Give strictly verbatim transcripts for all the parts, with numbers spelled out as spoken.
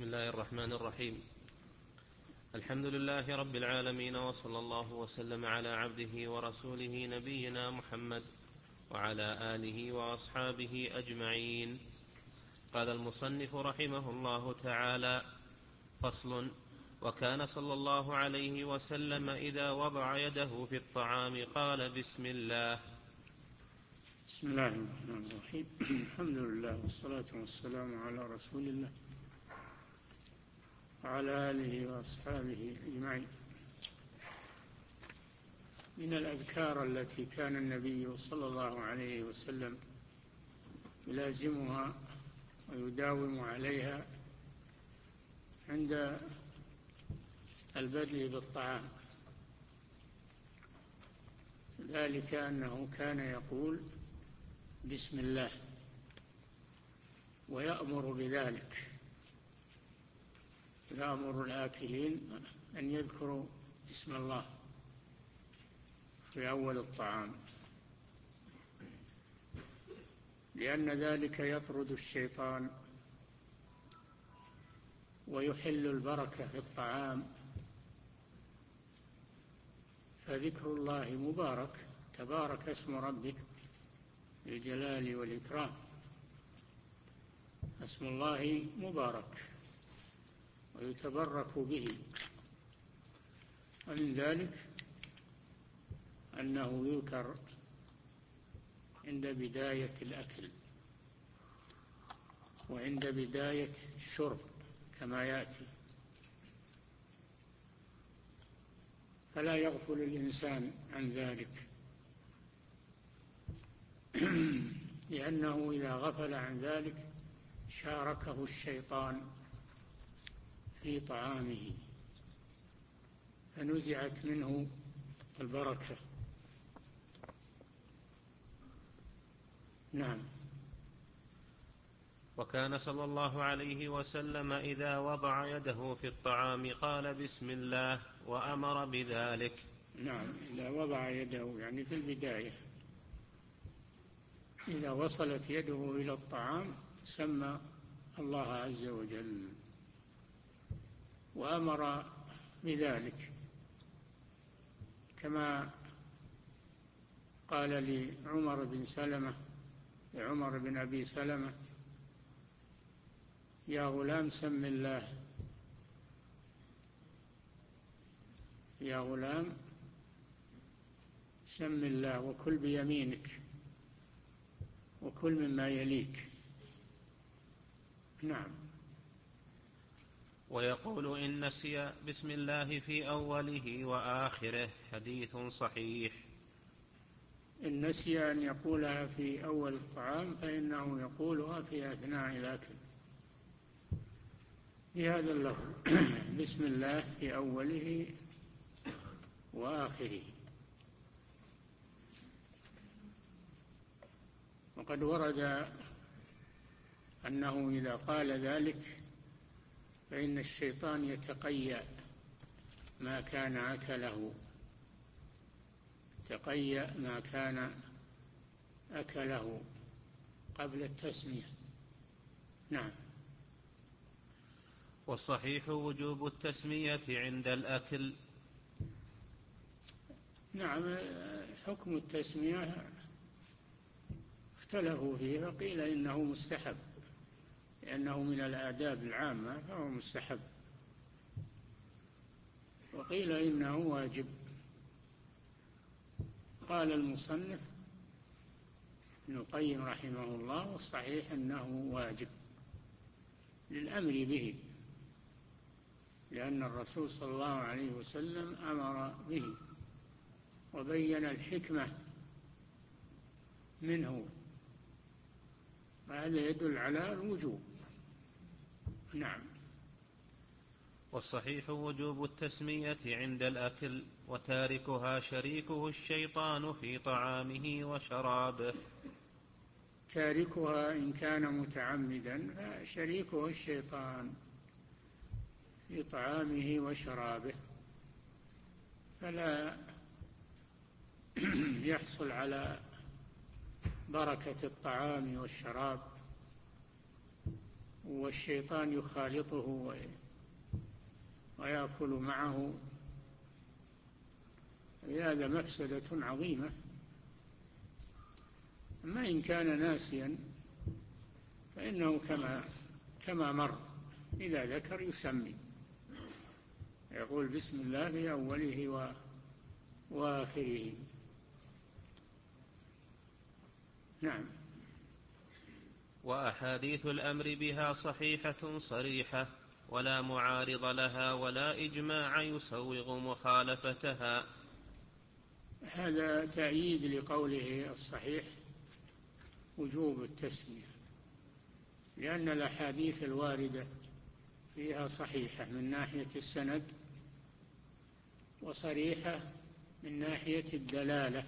بسم الله الرحمن الرحيم. الحمد لله رب العالمين، وصلى الله وسلم على عبده ورسوله نبينا محمد وعلى آله وأصحابه أجمعين. قال المصنف رحمه الله تعالى: فصل. وكان صلى الله عليه وسلم إذا وضع يده في الطعام قال بسم الله. بسم الله الرحمن الرحيم. الحمد لله والصلاة والسلام على رسول الله وعلى آله وأصحابه أجمعين. من الأذكار التي كان النبي صلى الله عليه وسلم يلازمها ويداوم عليها عند البدء بالطعام، ذلك أنه كان يقول بسم الله ويأمر بذلك، يأمر الآكلين أن يذكروا بسم الله في أول الطعام، لأن ذلك يطرد الشيطان ويحل البركة في الطعام، فذكر الله مبارك، تبارك اسم ربك بالجلال والإكرام. اسم الله مبارك ويتبرك به، ومن ذلك أنه يذكر عند بداية الأكل وعند بداية الشرب كما يأتي، فلا يغفل الإنسان عن ذلك، لأنه إذا غفل عن ذلك شاركه الشيطان في طعامه فنزعت منه البركة. نعم. وكان صلى الله عليه وسلم إذا وضع يده في الطعام قال بسم الله وأمر بذلك. نعم، إذا وضع يده يعني في البداية، إذا وصلت يده إلى الطعام سمى الله عز وجل وأمر بذلك، كما قال لعمر بن سلمة لعمر بن أبي سلمة: يا غلام سم الله، يا غلام سم الله وكل بيمينك وكل مما يليك. نعم. ويقول إن نسي بسم الله في أوله وآخره، حديث صحيح. إن نسي أن يقولها في أول الطعام فإنه يقولها في أثناء الأكل بهذا اللفظ: بسم الله في أوله وآخره. وقد ورد أنه إذا قال ذلك فإن الشيطان يتقيأ ما كان أكله تقيأ ما كان أكله قبل التسمية. نعم. والصحيح وجوب التسمية عند الأكل. نعم، حكم التسمية اختلفوا فيه، فقيل إنه مستحب لأنه من الآداب العامة فهو مستحب، وقيل إنه واجب. قال المصنف ابن القيم رحمه الله: والصحيح أنه واجب للأمر به، لأن الرسول صلى الله عليه وسلم أمر به وبين الحكمة منه، وهذا يدل على الوجوب. نعم. والصحيح وجوب التسمية عند الأكل، وتاركها شريكه الشيطان في طعامه وشرابه. تاركها إن كان متعمدا فشريكه الشيطان في طعامه وشرابه، فلا يحصل على بركة الطعام والشراب والشيطان يخالطه ويأكل معه، هذا مفسدة عظيمة. أما إن كان ناسيا فإنه كما كما مر، إذا ذكر يسمي، يقول بسم الله في أوله وآخره. نعم. وأحاديث الأمر بها صحيحة صريحة ولا معارض لها ولا إجماع يسوغ مخالفتها. هذا تأييد لقوله الصحيح وجوب التسمية، لأن الأحاديث الواردة فيها صحيحة من ناحية السند وصريحة من ناحية الدلالة،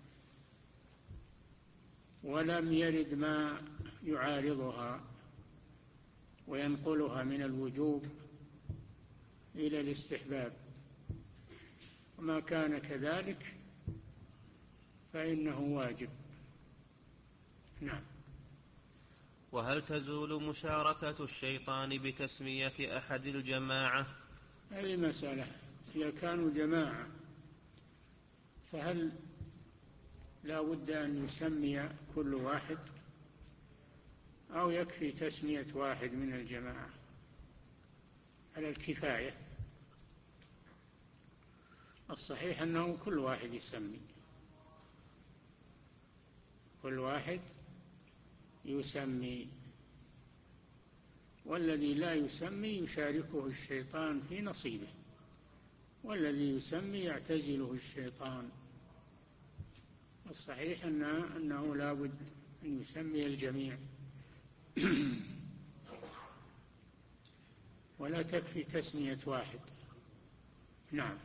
ولم يرد ما يعارضها وينقلها من الوجوب إلى الاستحباب، وما كان كذلك فإنه واجب. نعم. وهل تزول مشاركة الشيطان بتسمية أحد الجماعة؟ هذه مسألة، إذا كانوا جماعة فهل لا بد أن يسمي كل واحد أو يكفي تسمية واحد من الجماعة على الكفاية؟ الصحيح أنه كل واحد يسمي، كل واحد يسمي، والذي لا يسمي يشاركه الشيطان في نصيبه، والذي يسمي يعتزله الشيطان. الصحيح أنه, أنه لا بد أن يسمي الجميع ولا تكفي تسمية واحد. نعم.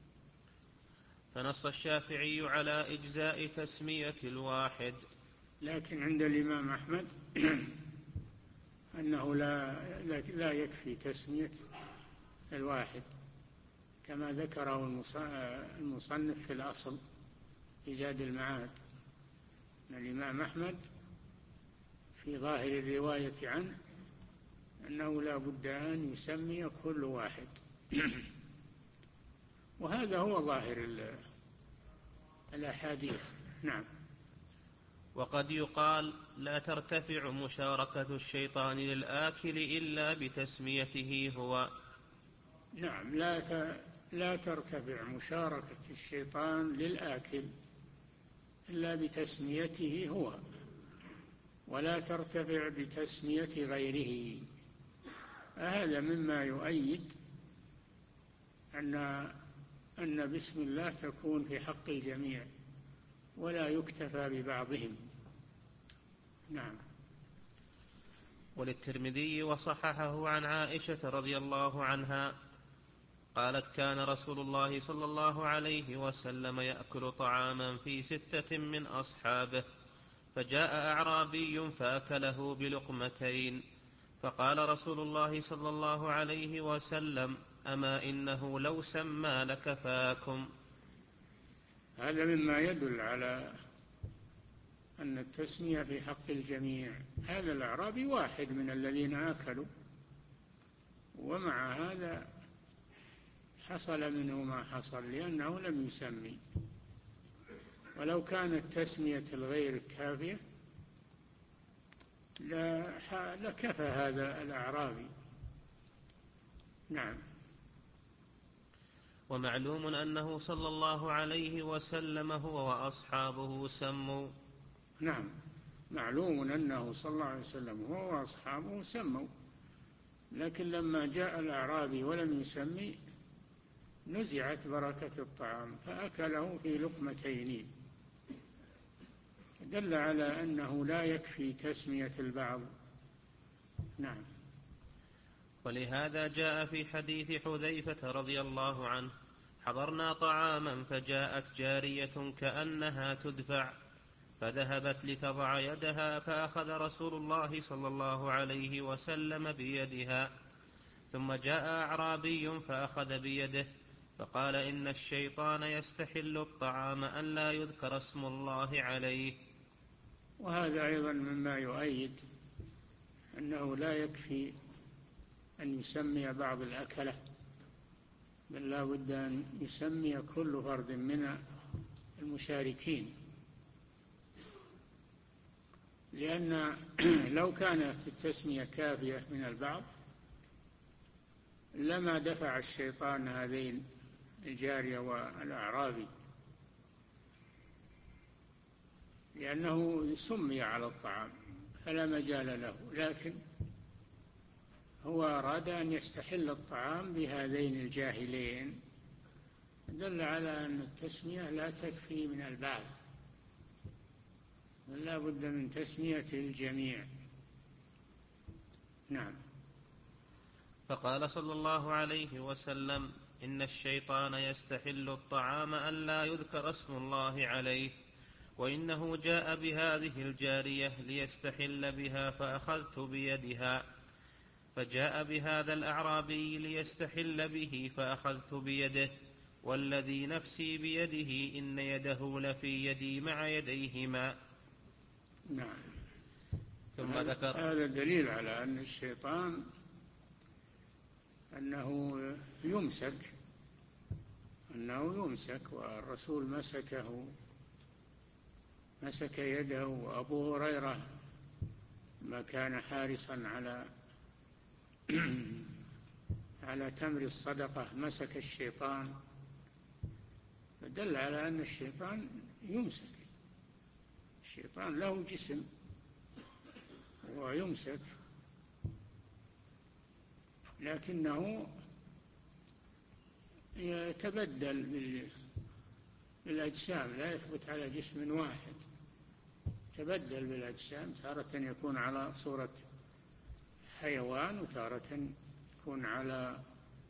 فنص الشافعي على إجزاء تسمية الواحد، لكن عند الإمام أحمد أنه لا, لا يكفي تسمية الواحد، كما ذكره المصنف في الأصل في زاد المعاد، أن الإمام أحمد في ظاهر الرواية عنه أنه لا بد أن يسمي كل واحد وهذا هو ظاهر الأحاديث. نعم. وقد يقال لا ترتفع مشاركة الشيطان للآكل إلا بتسميته هو. نعم، لا لا ترتفع مشاركة الشيطان للآكل إلا بتسميته هو، ولا ترتفع بتسمية غيره. هذا مما يؤيد أن أن بسم الله تكون في حق الجميع ولا يكتفى ببعضهم. نعم. وللترمذي وصححه عن عائشة رضي الله عنها قالت كان رسول الله صلى الله عليه وسلم يأكل طعاما في ستة من أصحابه، فجاء أعرابي فأكله بلقمتين، فقال رسول الله صلى الله عليه وسلم أما إنه لو سمى لكفاكم. هذا مما يدل على أن التسمية في حق الجميع. هذا الأعرابي واحد من الذين أكلوا، ومع هذا حصل منه ما حصل لأنه لم يسمي، ولو كانت تسمية الغير كافية لكفى هذا الأعرابي. نعم. ومعلوم أنه صلى الله عليه وسلم هو وأصحابه سموا. نعم، معلوم أنه صلى الله عليه وسلم هو وأصحابه سموا، لكن لما جاء الأعرابي ولم يسمي نزعت بركة الطعام فأكله في لقمتين، دل على أنه لا يكفي تسمية البعض. نعم. ولهذا جاء في حديث حذيفة رضي الله عنه حضرنا طعاما فجاءت جارية كأنها تدفع فذهبت لتضع يدها فأخذ رسول الله صلى الله عليه وسلم بيدها، ثم جاء أعرابي فأخذ بيده فقال إن الشيطان يستحل الطعام أن لا يذكر اسم الله عليه. وهذا أيضا مما يؤيد أنه لا يكفي أن يسمي بعض الأكلة، بل لا بد أن يسمي كل فرد من المشاركين، لأن لو كانت التسمية كافية من البعض لما دفع الشيطان هذين الجارية والأعرابي، لأنه سمي على الطعام فلا مجال له، لكن هو أراد أن يستحل الطعام بهذين الجاهلين، دل على أن التسمية لا تكفي من البعض، بل لا بد من تسمية الجميع. نعم. فقال صلى الله عليه وسلم: إن الشيطان يستحل الطعام ألا يذكر اسم الله عليه، وإنه جاء بهذه الجارية ليستحل بها فأخذت بيدها، فجاء بهذا الأعرابي ليستحل به فأخذت بيده، والذي نفسي بيده إن يده لفي يدي مع يديهما. نعم. ثم ذكر هذا دليل على أن الشيطان أنه يمسك أنه يمسك والرسول مسكه مسك يده، وأبو هريرة ما كان حارصا على على تمر الصدقة مسك الشيطان، فدل على أن الشيطان يمسك. الشيطان له جسم ويمسك، لكنه يتبدل بالأجسام، لا يثبت على جسم واحد، يتبدل بالأجسام، تارة يكون على صورة حيوان، وتارة يكون على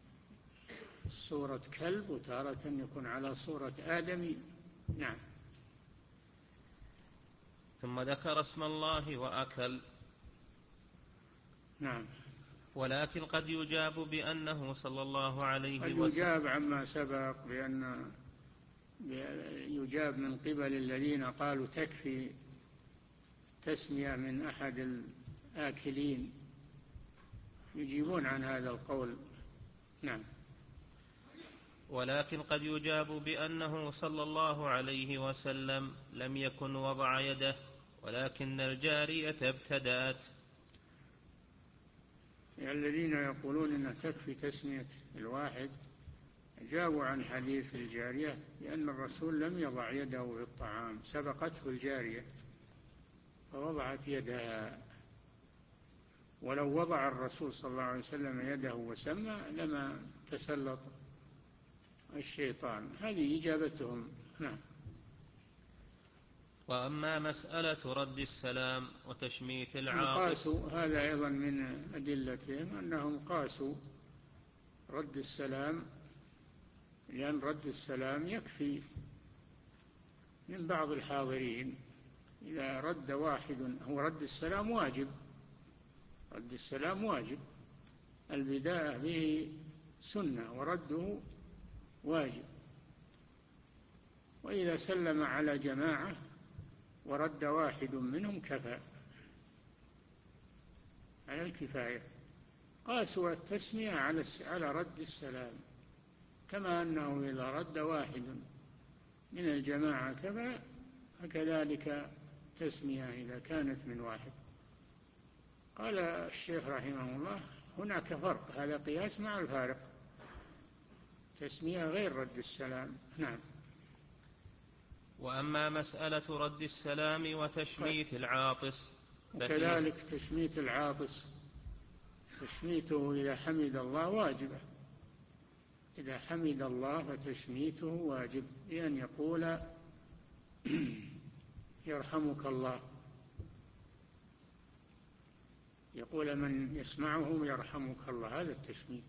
صورة كلب، وتارة يكون على صورة آدمي. نعم. ثم ذكر اسم الله وأكل. نعم. ولكن قد يجاب بأنه صلى الله عليه قد وسلم يجاب عما سبق بأن يجاب من قبل الذين قالوا تكفي تسمية من أحد الآكلين، يجيبون عن هذا القول. نعم. ولكن قد يجاب بأنه صلى الله عليه وسلم لم يكن وضع يده، ولكن الجارية ابتدأت. الذين يقولون إنه تكفي تسمية الواحد جابوا عن حديث الجارية لأن الرسول لم يضع يده في الطعام، سبقته الجارية فوضعت يدها، ولو وضع الرسول صلى الله عليه وسلم يده وسمى لما تسلط الشيطان. هذه إجابتهم. نعم. وأما مسألة رد السلام وتشميت العاطس، قاسوا هذا أيضا من أدلتهم أنهم قاسوا رد السلام، لأن رد السلام يكفي من بعض الحاضرين. إذا رد واحد، هو رد السلام واجب، رد السلام واجب، البداية به سنة ورده واجب، وإذا سلم على جماعة ورد واحد منهم كفى على الكفاية. قاسوا التسمية على على رد السلام، كما أنه إذا رد واحد من الجماعة كفى، فكذلك تسمية إذا كانت من واحد. قال الشيخ رحمه الله هناك فرق، هذا قياس مع الفارق، تسمية غير رد السلام. نعم. وأما مسألة رد السلام وتشميت العاطس، وكذلك تشميت العاطس، تشميته إذا حمد الله واجبة، إذا حمد الله فتشميته واجب، بأن يقول يرحمك الله، يقول من يسمعه يرحمك الله، هذا التشميت.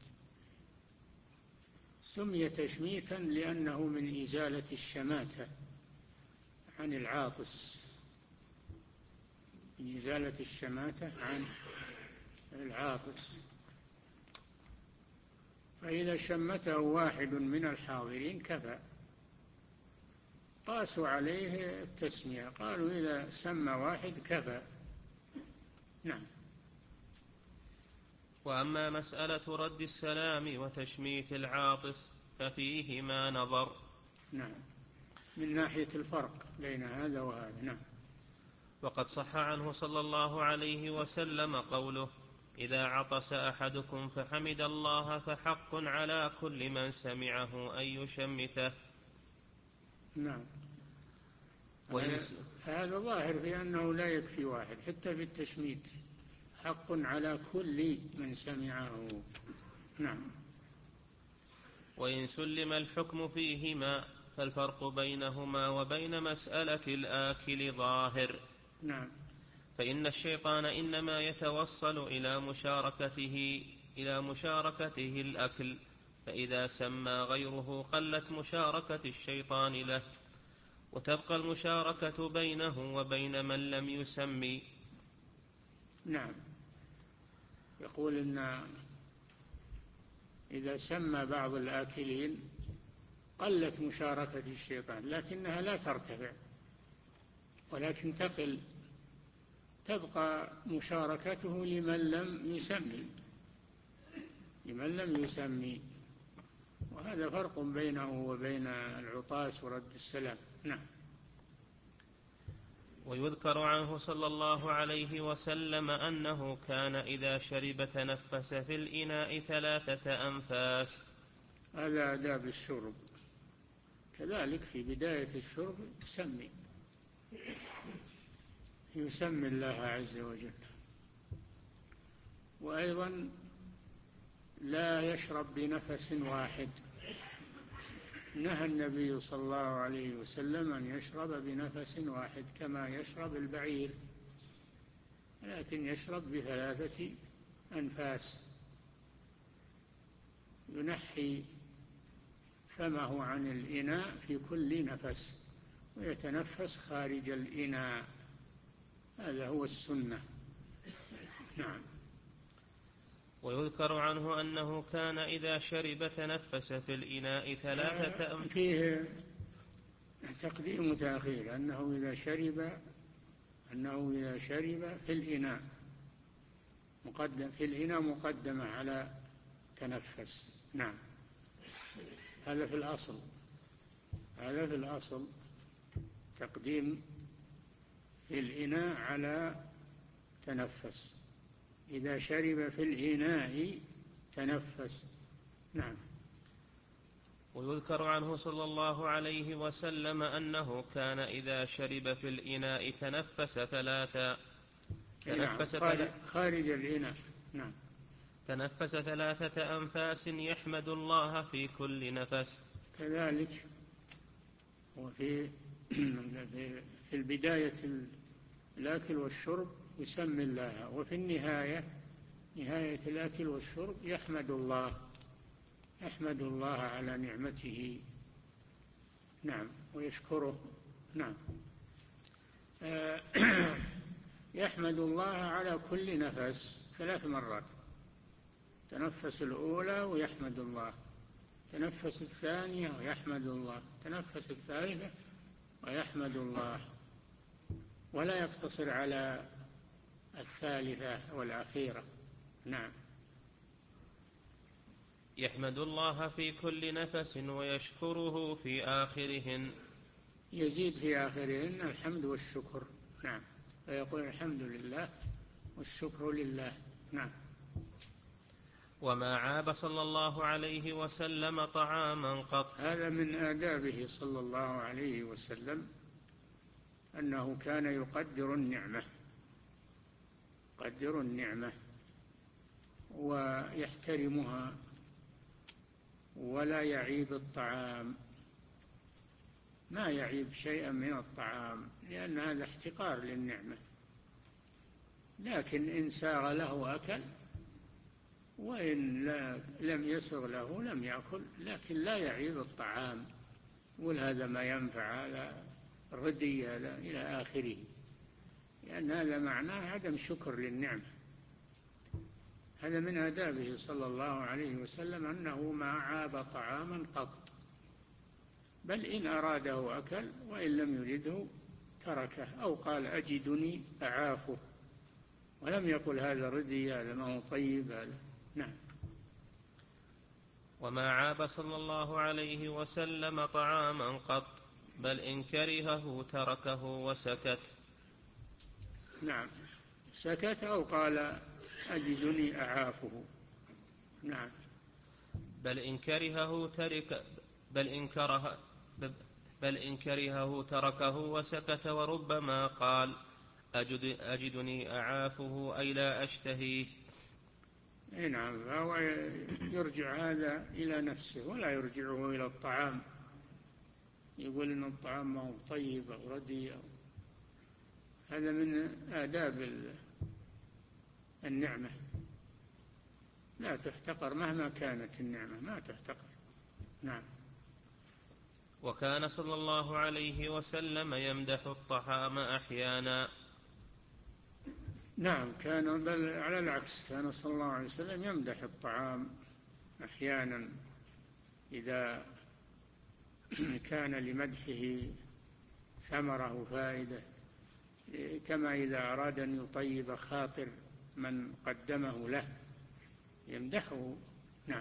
سمي تشميتا لأنه من إزالة الشماتة عن العاطس، من إزالة الشماتة عن العاطس. فإذا شمته واحد من الحاضرين كفى. قاسوا عليه التسمية، قالوا إذا سمى واحد كفى. نعم. وأما مسألة رد السلام وتشميت العاطس ففيهما نظر. نعم، من ناحية الفرق بين هذا وهذا. نعم. وقد صح عنه صلى الله عليه وسلم قوله: إذا عطس أحدكم فحمد الله فحق على كل من سمعه أن يشمته. نعم. ويس... فهذا ظاهر في أنه لا يكفي واحد، حتى في التشميت حق على كل من سمعه. نعم. وإن سلم الحكم فيهما فالفرق بينهما وبين مسألة الآكل ظاهر. نعم. فإن الشيطان إنما يتوصل إلى مشاركته إلى مشاركته الأكل، فإذا سمى غيره قلت مشاركة الشيطان له، وتبقى المشاركة بينه وبين من لم يسمي. نعم. يقول إن إذا سمى بعض الآكلين قلت مشاركة الشيطان، لكنها لا ترتفع ولكن تقل، تبقى مشاركته لمن لم يسمي لمن لم يسمي وهذا فرق بينه وبين العطاس ورد السلام. نعم. ويذكر عنه صلى الله عليه وسلم أنه كان إذا شرب تنفس في الإناء ثلاثة أنفاس. هذا آداب الشرب، كذلك في بداية الشرب يسمي يسمي الله عز وجل. وأيضا لا يشرب بنفس واحد، نهى النبي صلى الله عليه وسلم أن يشرب بنفس واحد كما يشرب البعير، لكن يشرب بثلاثة أنفاس، ينحي فمه عن الإناء في كل نفس ويتنفس خارج الإناء، هذا هو السنة. نعم. ويذكر عنه أنه كان إذا شرب تنفس في الإناء ثلاثة أنفاس. فيه تقديم وتأخير، أنه إذا شرب أنه إذا شرب في الإناء مقدم في الإناء مقدمة على تنفس. نعم. هذا في الأصل هذا في الأصل تقديم في الإناء على تنفس، إذا شرب في الإناء تنفس. نعم. ويذكر عنه صلى الله عليه وسلم أنه كان إذا شرب في الإناء تنفس ثلاثا تنفس خارج, خارج الإناء. نعم. تنفس ثلاثة أنفاس يحمد الله في كل نفس. كذلك وفي في البداية الأكل والشرب يسمي الله، وفي النهاية نهاية الأكل والشرب يحمد الله يحمد الله على نعمته. نعم. ويشكره. نعم. يحمد الله على كل نفس ثلاث مرات، تنفس الأولى ويحمد الله، تنفس الثانية ويحمد الله، تنفس الثالثة ويحمد الله، ولا يقتصر على الثالثة والأخيرة. نعم. يحمد الله في كل نفس ويشكره في آخرهن، يزيد في آخرهن الحمد والشكر. نعم. فيقول الحمد لله والشكر لله. نعم. وما عاب صلى الله عليه وسلم طعاما قط. هذا من آدابه صلى الله عليه وسلم أنه كان يقدر النعمة يقدر النعمة ويحترمها ولا يعيب الطعام، ما يعيب شيئا من الطعام لأن هذا احتقار للنعمة، لكن إن ساغ له أكل وإن لم يسغ له لم يأكل، لكن لا يعيب الطعام يقول هذا ما ينفع، هذا ردي، هذا إلى آخره، لأن هذا معناه عدم شكر للنعمة. هذا من آدابه صلى الله عليه وسلم أنه ما عاب طعاما قط، بل إن أراده أكل وإن لم يرده تركه، أو قال أجدني أعافه، ولم يقل هذا ردي، هذا ما هو طيب، هذا نعم. وما عاب صلى الله عليه وسلم طعاما قط، بل إن كرهه تركه وسكت. نعم، سكت أو قال أجدني أعافه. نعم. بل إن كرهه ترك بل إن كره بل إن كرهه تركه وسكت، وربما قال أجد أجدني أعافه أي لا أشتهيه. نعم، فهو يرجع هذا إلى نفسه ولا يرجعه إلى الطعام، يقول إن الطعام ما هو طيب أو رديء. هذا من آداب النعمة، لا تحتقر مهما كانت النعمة، ما تحتقر. نعم. وكان صلى الله عليه وسلم يمدح الطعام أحيانا. نعم، كان بل على العكس، كان صلى الله عليه وسلم يمدح الطعام أحيانا إذا كان لمدحه ثمرة وفائدة، كما إذا أراد أن يطيب خاطر من قدمه له يمدحه. نعم.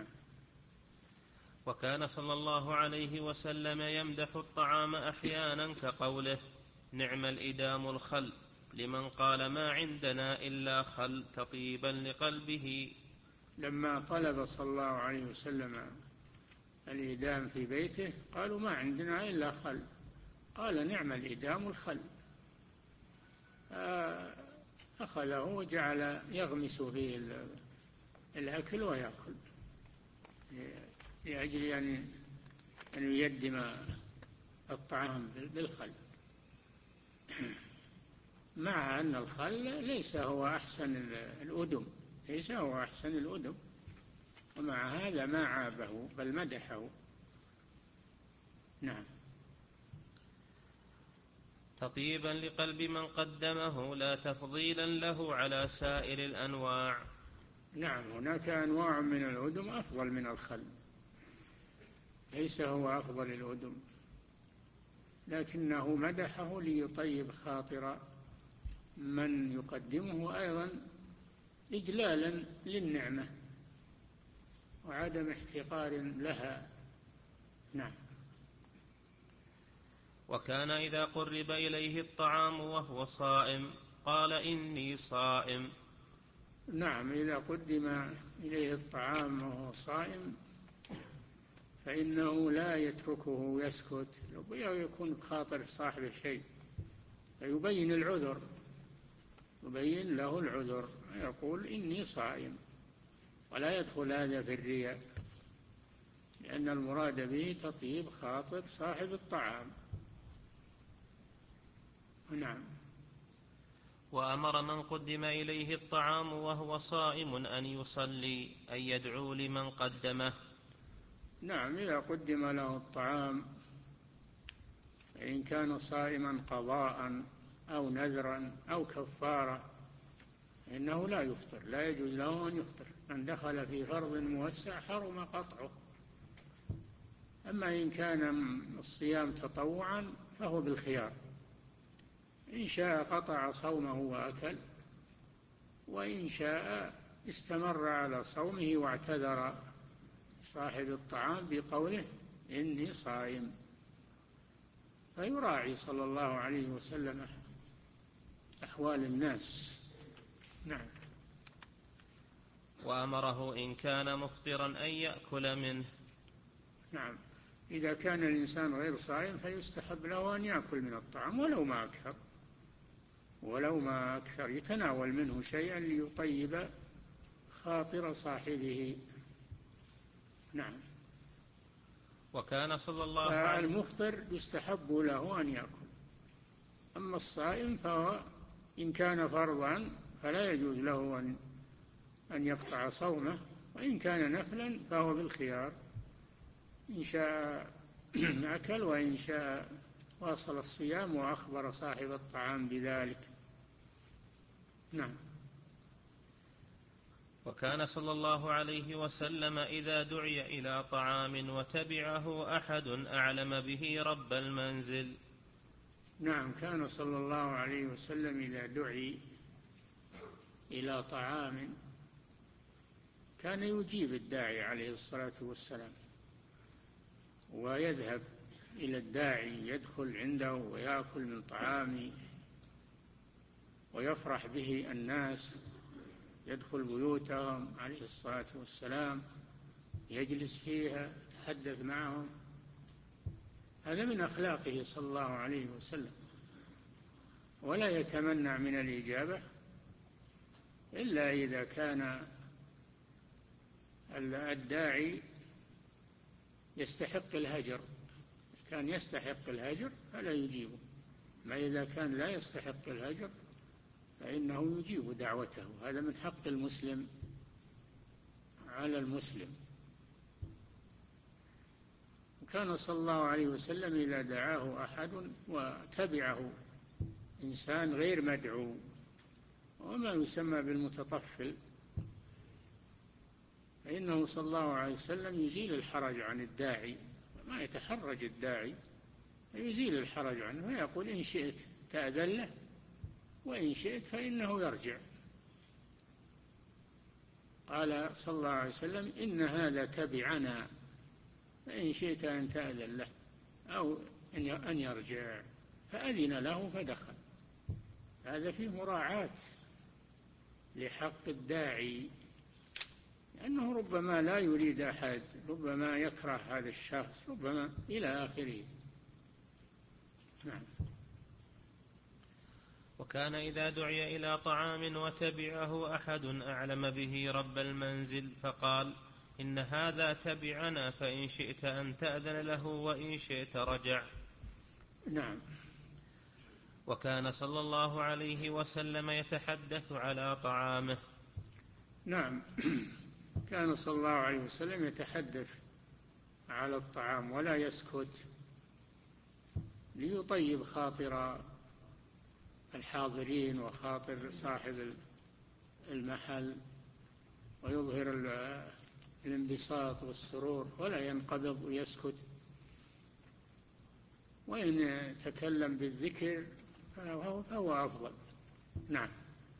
وكان صلى الله عليه وسلم يمدح الطعام أحيانا كقوله نعم الإدام الخل، لمن قال ما عندنا إلا خل تطيبا لقلبه. لما طلب صلى الله عليه وسلم الإدام في بيته قالوا ما عندنا إلا خل، قال نعم الإدام الخل، أخذه وجعل يغمس فيه الأكل ويأكل لأجل أن يقدم الطعام بالخل، مع أن الخل ليس هو أحسن الأدم، ليس هو أحسن الأدم، ومع هذا ما عابه بل مدحه. نعم. تطيبا لقلب من قدمه لا تفضيلا له على سائر الأنواع. نعم، هناك أنواع من الأدم أفضل من الخل، ليس هو أفضل الأدم، لكنه مدحه ليطيب خاطر من يقدمه، أيضا إجلالا للنعمة وعدم احتقار لها. نعم. وكان إذا قرب إليه الطعام وهو صائم قال إني صائم. نعم، إذا قدم إليه الطعام وهو صائم فإنه لا يتركه يسكت، يكون بخاطر صاحب الشيء فيبين العذر، يبين له العذر، يقول إني صائم، ولا يدخل هذا في الرياء، لأن المراد به تطيب خاطر صاحب الطعام. نعم. وأمر من قدم إليه الطعام وهو صائم أن يصلي، أن يدعو لمن قدمه. نعم، إذا قدم له الطعام فإن كان صائما قضاء أو نذرا أو كفارة إنه لا يفطر، لا يجوز له أن يفطر، من دخل في فرض موسع حرم قطعه. أما إن كان الصيام تطوعا فهو بالخيار، إن شاء قطع صومه وأكل، وإن شاء استمر على صومه واعتذر صاحب الطعام بقوله إني صائم، فيراعي صلى الله عليه وسلم أحوال الناس. نعم. وأمره إن كان مفطرا أن يأكل منه. نعم، إذا كان الإنسان غير صائم فيستحب له أن يأكل من الطعام ولو ما أكثر، ولو ما أكثر، يتناول منه شيئا ليطيب خاطر صاحبه. نعم. وكان صلى الله عليه فالمفطر يستحب له أن يأكل، أما الصائم فهو إن كان فرضا فلا يجوز له أن أن يقطع صومه، وإن كان نفلا فهو بالخيار، إن شاء أكل وإن شاء واصل الصيام وأخبر صاحب الطعام بذلك. نعم. وكان صلى الله عليه وسلم إذا دعي إلى طعام وتبعه أحد أعلم به رب المنزل. نعم، كان صلى الله عليه وسلم إذا دعي إلى طعام كان يجيب الداعي عليه الصلاة والسلام، ويذهب إلى الداعي يدخل عنده ويأكل من طعامه ويفرح به الناس، يدخل بيوتهم عليه الصلاة والسلام، يجلس فيها يتحدث معهم. هذا من أخلاقه صلى الله عليه وسلم. ولا يتمنع من الإجابة إلا إذا كان الداعي يستحق الهجر. كان يستحق الهجر فلا يجيبه، ما إذا كان لا يستحق الهجر فإنه يجيب دعوته. هذا من حق المسلم على المسلم. وكان صلى الله عليه وسلم إذا دعاه أحد وتبعه إنسان غير مدعو، وما يسمى بالمتطفل، فإنه صلى الله عليه وسلم يزيل الحرج عن الداعي، ما يتحرج الداعي، يزيل الحرج عنه ويقول إن شئت تأذن له وإن شئت فإنه يرجع. قال صلى الله عليه وسلم إن هذا تبعنا فإن شئت أن تأذن له أو أن يرجع، فأذن له فدخل. هذا فيه مراعاة لحق الداعي، لأنه ربما لا يريد أحد، ربما يكره هذا الشخص، ربما إلى آخره. نعم. وكان إذا دعي إلى طعام وتبعه أحد أعلم به رب المنزل فقال إن هذا تبعنا فإن شئت أن تأذن له وإن شئت رجع. نعم. وكان صلى الله عليه وسلم يتحدث على طعامه. نعم. كان صلى الله عليه وسلم يتحدث على الطعام ولا يسكت، ليطيب خاطر الحاضرين وخاطر صاحب المحل، ويظهر الانبساط والسرور، ولا ينقبض ويسكت. وإن تكلم بالذكر فهو أفضل. نعم.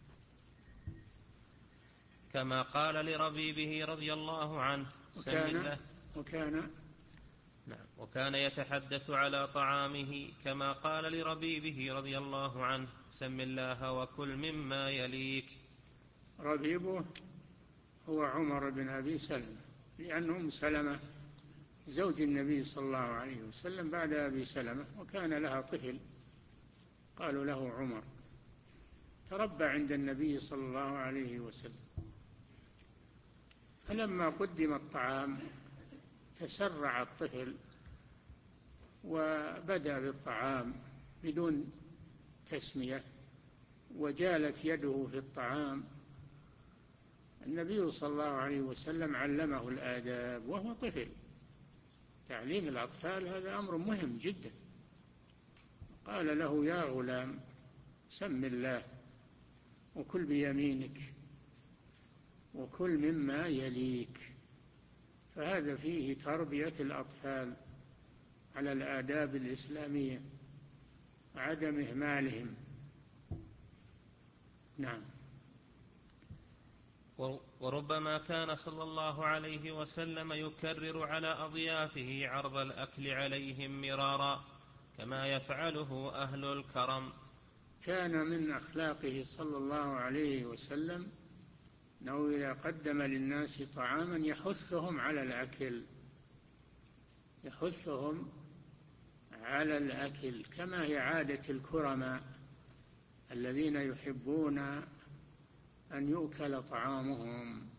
كما قال لربيبه رضي الله عنه وكان, وكان نعم وكان يتحدث على طعامه كما قال لربيبه رضي الله عنه سم الله وكل مما يليك. ربيبه هو عمر بن أبي سلمة، لأن أم سلمة زوج النبي صلى الله عليه وسلم بعد أبي سلمة، وكان لها طفل قالوا له عمر، تربى عند النبي صلى الله عليه وسلم. فلما قدم الطعام تسرع الطفل وبدأ بالطعام بدون تسمية، وجالت يده في الطعام. النبي صلى الله عليه وسلم علمه الآداب وهو طفل. تعليم الأطفال هذا أمر مهم جدا. قال له يا غلام سم الله وكل بيمينك وكل مما يليك. فهذا فيه تربية الأطفال على الآداب الإسلامية وعدم إهمالهم. نعم. وربما كان صلى الله عليه وسلم يكرر على أضيافه عرض الأكل عليهم مرارا كما يفعله أهل الكرم. كان من أخلاقه صلى الله عليه وسلم أنه إذا قدم للناس طعاما يحثهم على الأكل، يحثهم على الأكل كما هي عادة الكرماء الذين يحبون أن يؤكل طعامهم.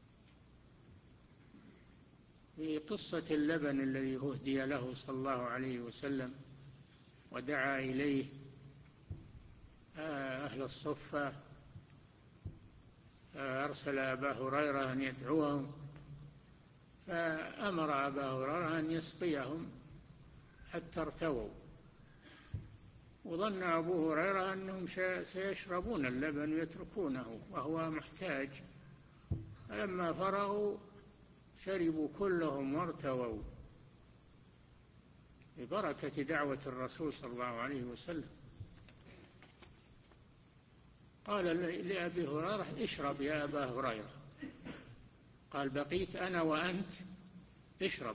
في قصة اللبن الذي أهدي له صلى الله عليه وسلم ودعا إليه أهل الصفة، أرسل أبا هريرة أن يدعوهم، فأمر أبا هريرة أن يسقيهم حتى ارتووا، وظن أبو هريرة أنهم سيشربون اللبن ويتركونه وهو محتاج. فلما فرغوا شربوا كلهم وارتووا ببركة دعوة الرسول صلى الله عليه وسلم. قال لأبي هريرة اشرب يا أبا هريرة، قال بقيت أنا وأنت اشرب،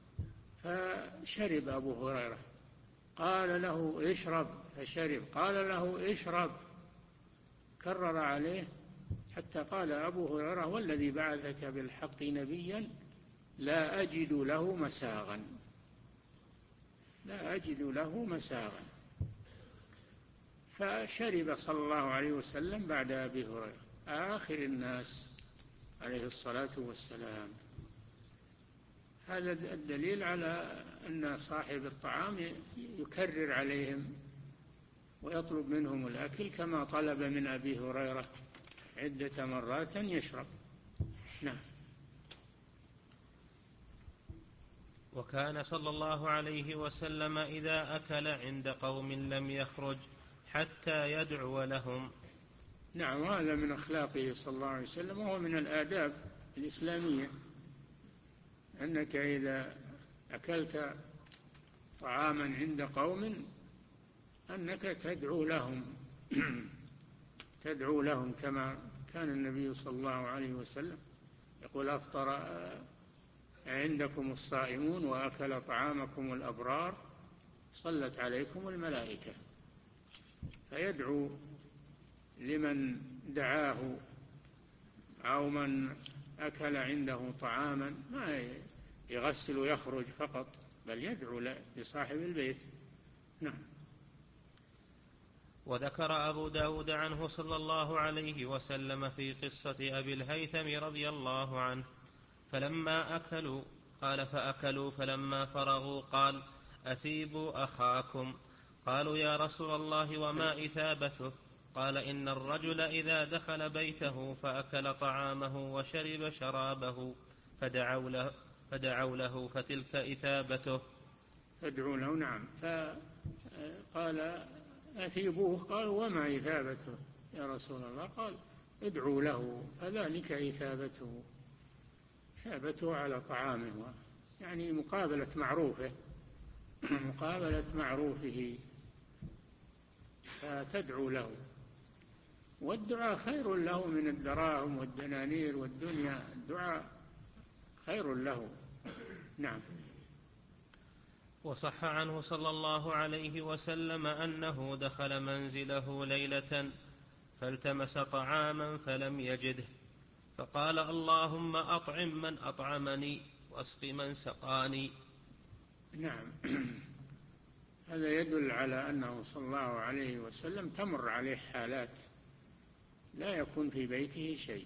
فشرب أبو هريرة. قال له اشرب فشرب، قال له اشرب، كرر عليه حتى قال أبو هريرة والذي بعثك بالحق نبيا لا أجد له مساغا، لا أجد له مساغا. فشرب صلى الله عليه وسلم بعد أبي هريرة آخر الناس عليه الصلاة والسلام. هذا الدليل على أن صاحب الطعام يكرر عليهم ويطلب منهم الأكل كما طلب من أبي هريرة عدة مرات يشرب. نعم. وكان صلى الله عليه وسلم إذا أكل عند قوم لم يخرج حتى يدعو لهم. نعم، هذا من أخلاقه صلى الله عليه وسلم، وهو من الآداب الإسلامية، أنك إذا أكلت طعاما عند قوم أنك تدعو لهم تدعو لهم كما كان النبي صلى الله عليه وسلم يقول أفطر عندكم الصائمون وأكل طعامكم الأبرار صلت عليكم الملائكة. فيدعو لمن دعاه أو من أكل عنده طعاما، ما يغسل ويخرج فقط، بل يدعو لصاحب البيت. نعم. وذكر أبو داود عنه صلى الله عليه وسلم في قصة أبي الهيثم رضي الله عنه فلما أكلوا قال فأكلوا فلما فرغوا قال أثيبوا أخاكم. قالوا يا رسول الله وما إثابته؟ قال إن الرجل إذا دخل بيته فأكل طعامه وشرب شرابه فدعوا له, فدعوا له فتلك إثابته. فادعوا له. نعم. فقال أثيبوه. قالوا وما إثابته يا رسول الله؟ قال ادعوا له فذلك إثابته، إثابته على طعامه، يعني مقابلة معروفه مقابلة معروفه، فتدعو له. والدعاء خير له من الدراهم والدنانير والدنيا، الدعاء خير له. نعم. وصح عنه صلى الله عليه وسلم أنه دخل منزله ليلة فالتمس طعاما فلم يجده فقال اللهم أطعم من أطعمني واسق من سقاني. نعم. هذا يدل على أنه صلى الله عليه وسلم تمر عليه حالات لا يكون في بيته شيء،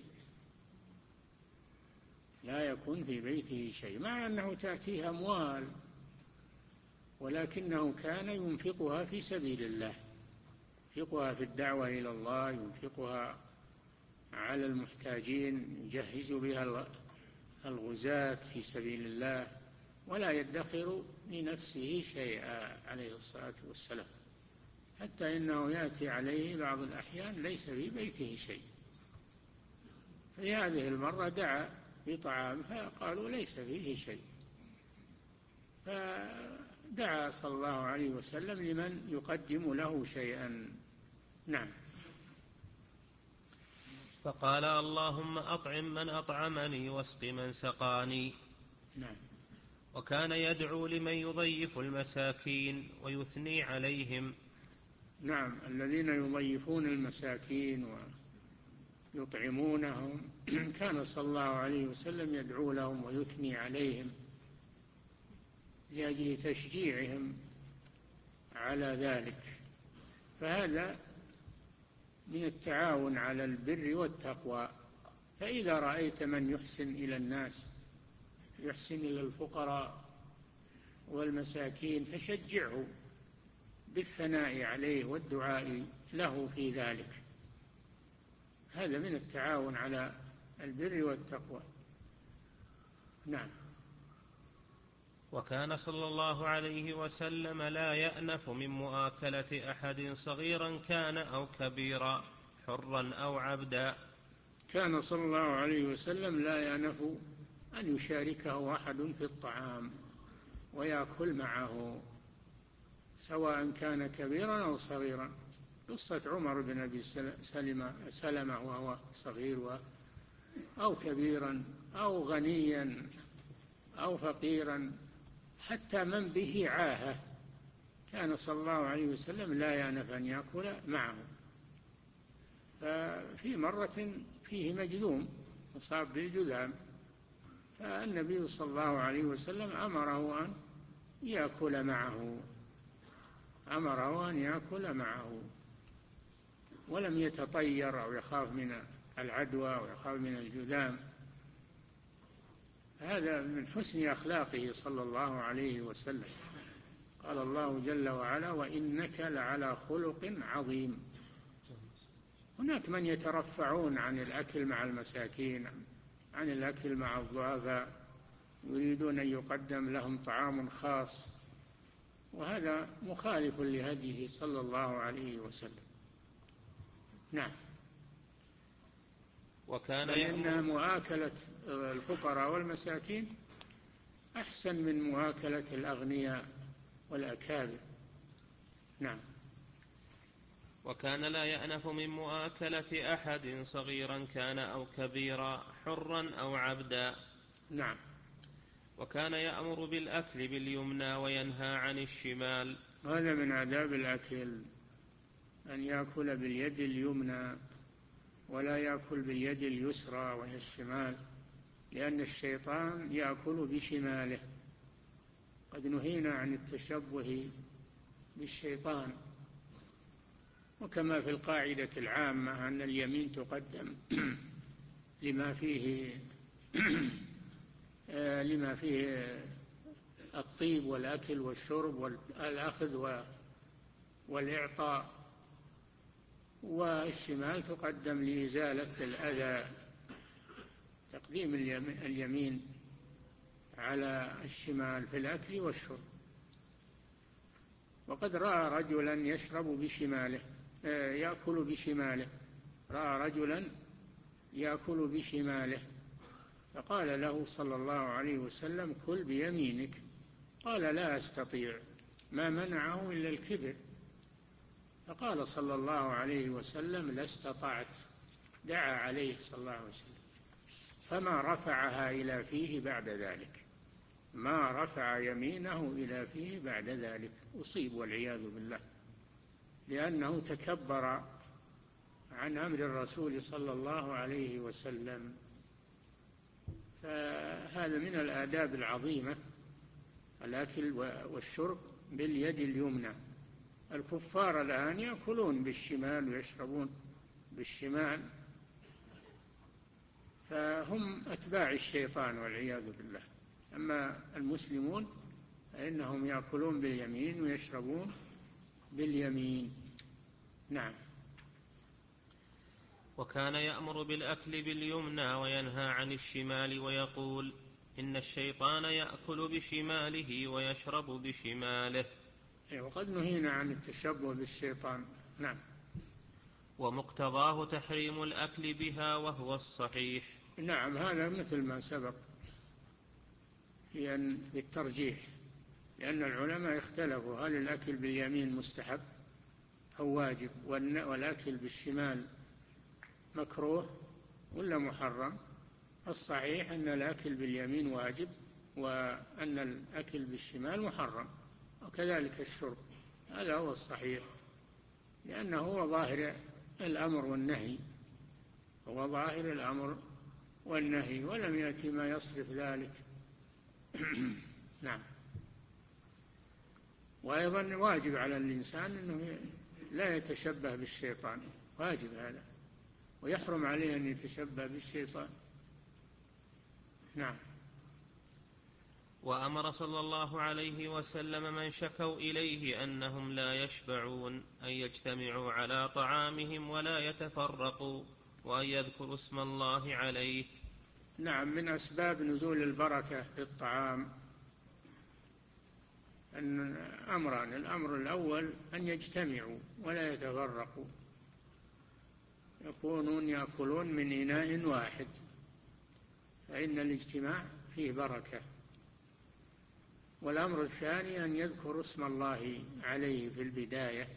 لا يكون في بيته شيء مع أنه تأتيه أموال، ولكنه كان ينفقها في سبيل الله، ينفقها في الدعوة إلى الله، ينفقها على المحتاجين، يجهز بها الغزاة في سبيل الله، ولا يدخر لنفسه شيئا عليه الصلاة والسلام، حتى إنه يأتي عليه بعض الأحيان ليس في بيته شيء. في هذه المرة دعا بطعام فقالوا ليس فيه شيء، فدعا صلى الله عليه وسلم لمن يقدم له شيئا. نعم. فقال اللهم أطعم من أطعمني واسق من سقاني. نعم. وكان يدعو لمن يضيف المساكين ويثني عليهم. نعم، الذين يضيفون المساكين ويطعمونهم كان صلى الله عليه وسلم يدعو لهم ويثني عليهم لأجل تشجيعهم على ذلك. فهذا من التعاون على البر والتقوى. فإذا رأيت من يحسن إلى الناس، يحسن إلى الفقراء والمساكين، فشجعه بالثناء عليه والدعاء له في ذلك. هذا من التعاون على البر والتقوى. نعم. وكان صلى الله عليه وسلم لا يأنف من مؤاكلة أحد صغيرا كان أو كبيرا حرا أو عبدا. كان صلى الله عليه وسلم لا يأنف أن يشاركه أحد في الطعام ويأكل معه، سواء كان كبيرا أو صغيرا. قصة عمر بن أبي سلمة, سلمة وهو صغير أو كبيرا أو غنيا أو فقيرا، حتى من به عاهة كان صلى الله عليه وسلم لا يأنف أن يأكل معه. ففي مرة فيه مجذوم مصاب بالجذام، فالنبي صلى الله عليه وسلم أمره أن يأكل معه أمره أن يأكل معه ولم يتطير أو يخاف من العدوى أو يخاف من الجذام. هذا من حسن أخلاقه صلى الله عليه وسلم. قال الله جل وعلا: وإنك لعلى خلق عظيم. هناك من يترفعون عن الأكل مع المساكين، عن الأكل مع الضعفاء، يريدون أن يقدم لهم طعام خاص، وهذا مخالف لهديه صلى الله عليه وسلم. نعم. وكان بل إن مؤاكلة الفقراء والمساكين أحسن من مؤاكلة الأغنياء والأكابر. نعم. وكان لا يأنف من مؤاكلة أحد صغيرا كان أو كبيرا، حرا أو عبدا. نعم. وكان يأمر بالأكل باليمنى وينهى عن الشمال. هذا من آداب الأكل، أن يأكل باليد اليمنى ولا يأكل باليد اليسرى وهي الشمال، لأن الشيطان يأكل بشماله. قد نهينا عن التشبه بالشيطان. وكما في القاعدة العامة أن اليمين تقدم لما فيه لما فيه الطيب والأكل والشرب والأخذ والإعطاء، والشمال تقدم لإزالة الأذى. تقديم اليمين على الشمال في الأكل والشرب. وقد رأى رجلا يشرب بشماله يأكل بشماله رأى رجلا يأكل بشماله فقال له صلى الله عليه وسلم: كل بيمينك. قال: لا أستطيع. ما منعه إلا الكبر. فقال صلى الله عليه وسلم: لا استطعت. دعا عليه صلى الله عليه وسلم، فما رفعها إلى فيه بعد ذلك. ما رفع يمينه إلى فيه بعد ذلك. أصيب والعياذ بالله، لأنه تكبر عن أمر الرسول صلى الله عليه وسلم. فهذا من الآداب العظيمة، الأكل والشرب باليد اليمنى. الكفار الآن يأكلون بالشمال ويشربون بالشمال، فهم أتباع الشيطان والعياذ بالله. أما المسلمون فإنهم يأكلون باليمين ويشربون باليمين. نعم. وكان يأمر بالأكل باليمنى وينهى عن الشمال، ويقول: إن الشيطان يأكل بشماله ويشرب بشماله. وقد نهينا عن التشبه بالشيطان. نعم. ومقتضاه تحريم الأكل بها وهو الصحيح. نعم، هذا مثل ما سبق في الترجيح، لأن العلماء اختلفوا هل الأكل باليمين مستحب أو واجب، والأكل بالشمال مكروه ولا محرم. الصحيح أن الأكل باليمين واجب، وأن الأكل بالشمال محرم، وكذلك الشرب. هذا هو الصحيح، لأنه هو ظاهر الأمر والنهي هو ظاهر الأمر والنهي ولم يأتي ما يصرف ذلك. نعم. وأيضا واجب على الإنسان أنه لا يتشبه بالشيطان، واجب هذا، ويحرم عليه أن يتشبه بالشيطان. نعم. وأمر صلى الله عليه وسلم من شكوا إليه أنهم لا يشبعون أن يجتمعوا على طعامهم ولا يتفرقوا، وأن يذكروا اسم الله عليه. نعم، من أسباب نزول البركة في الطعام أن أمران: الأمر الأول أن يجتمعوا ولا يتفرقوا، يكونون يأكلون من إناء واحد، فإن الاجتماع فيه بركة. والأمر الثاني أن يذكروا اسم الله عليه في البداية.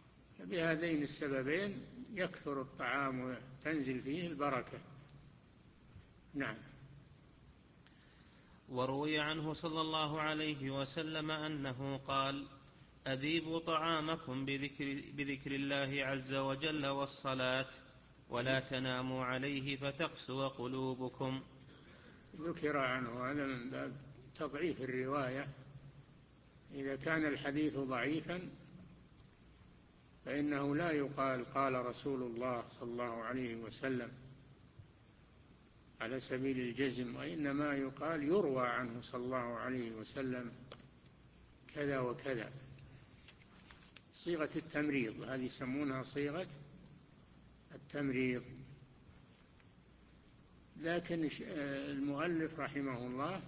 فبهذين السببين يكثر الطعام وتنزل فيه البركة. نعم. وروي عنه صلى الله عليه وسلم أنه قال: أذيبوا طعامكم بذكر, بذكر الله عز وجل والصلاة، ولا تناموا عليه فتقسو قلوبكم. ذكر عنه هذا من باب تضعيف الرواية. إذا كان الحديث ضعيفا فإنه لا يقال قال رسول الله صلى الله عليه وسلم على سبيل الجزم، وإنما يقال يروى عنه صلى الله عليه وسلم كذا وكذا، صيغة التمريض، هذه يسمونها صيغة التمريض. لكن المؤلف رحمه الله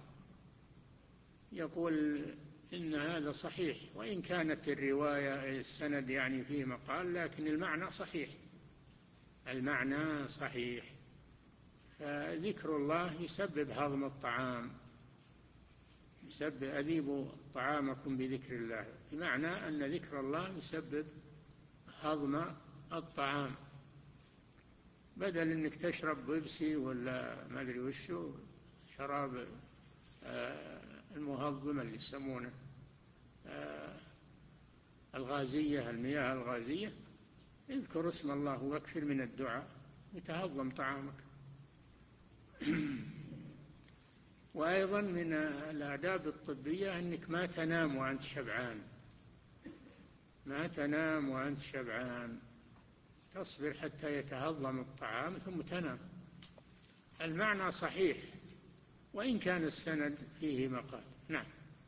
يقول إن هذا صحيح، وإن كانت الرواية السند يعني فيه مقال، لكن المعنى صحيح، المعنى صحيح. فذكر الله يسبب هضم الطعام، يسبب أذيبوا طعامكم بذكر الله، بمعنى أن ذكر الله يسبب هضم الطعام، بدل أنك تشرب بيبسي ولا ما أدري وشو، شراب المهضم اللي يسمونه الغازية، المياه الغازية، اذكر اسم الله واكثر من الدعاء يتهضم طعامك. وأيضا من الآداب الطبية أنك ما تنام وأنت شبعان، ما تنام وأنت شبعان، تصبر حتى يتهضم الطعام ثم تنام. المعنى صحيح وإن كان السند فيه مقال. نعم.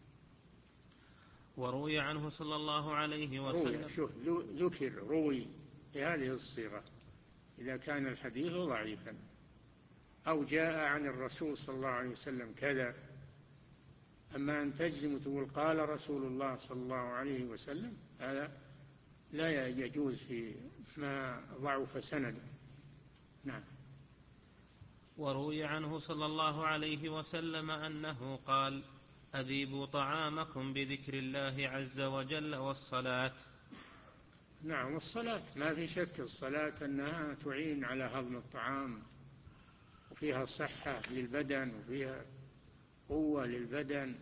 وروي عنه صلى الله عليه وسلم، روي، شوف ذكر روي بهذه الصيغة إذا كان الحديث ضعيفا، أو جاء عن الرسول صلى الله عليه وسلم كذا. أما أن تجزم وتقول قال رسول الله صلى الله عليه وسلم، هذا لا يجوز في ما ضعف سنده. نعم. وروي عنه صلى الله عليه وسلم أنه قال: أذيبوا طعامكم بذكر الله عز وجل والصلاة. نعم، والصلاة ما في شك، الصلاة أنها تعين على هضم الطعام، وفيها صحة للبدن، وفيها قوة للبدن،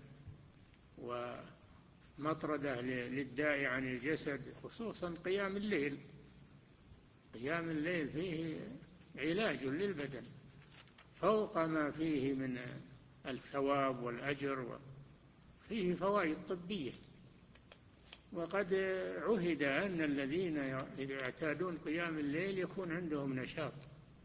ومطردة للداء عن الجسد، خصوصا قيام الليل. قيام الليل فيه علاج للبدن فوق ما فيه من الثواب والأجر، وفيه فوائد طبية. وقد عهد أن الذين يعتادون قيام الليل يكون عندهم نشاط،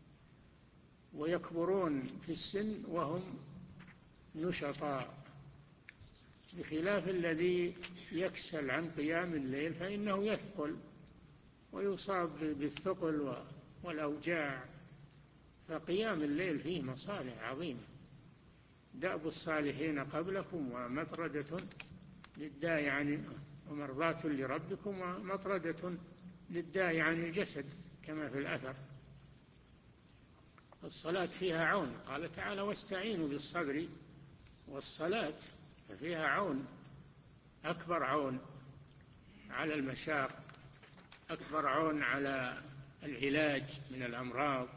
ويكبرون في السن وهم نشطاء، بخلاف الذي يكسل عن قيام الليل فإنه يثقل ويصاب بالثقل والأوجاع. فقيام الليل فيه مصالح عظيمة. دأب الصالحين قبلكم ومطردة للداء عن ومرضاة لربكم ومطردة للداء عن الجسد، كما في الأثر. الصلاة فيها عون، قال تعالى: واستعينوا بالصبر والصلاة، ففيها عون، أكبر عون على المشاق، أكبر عون على العلاج من الأمراض.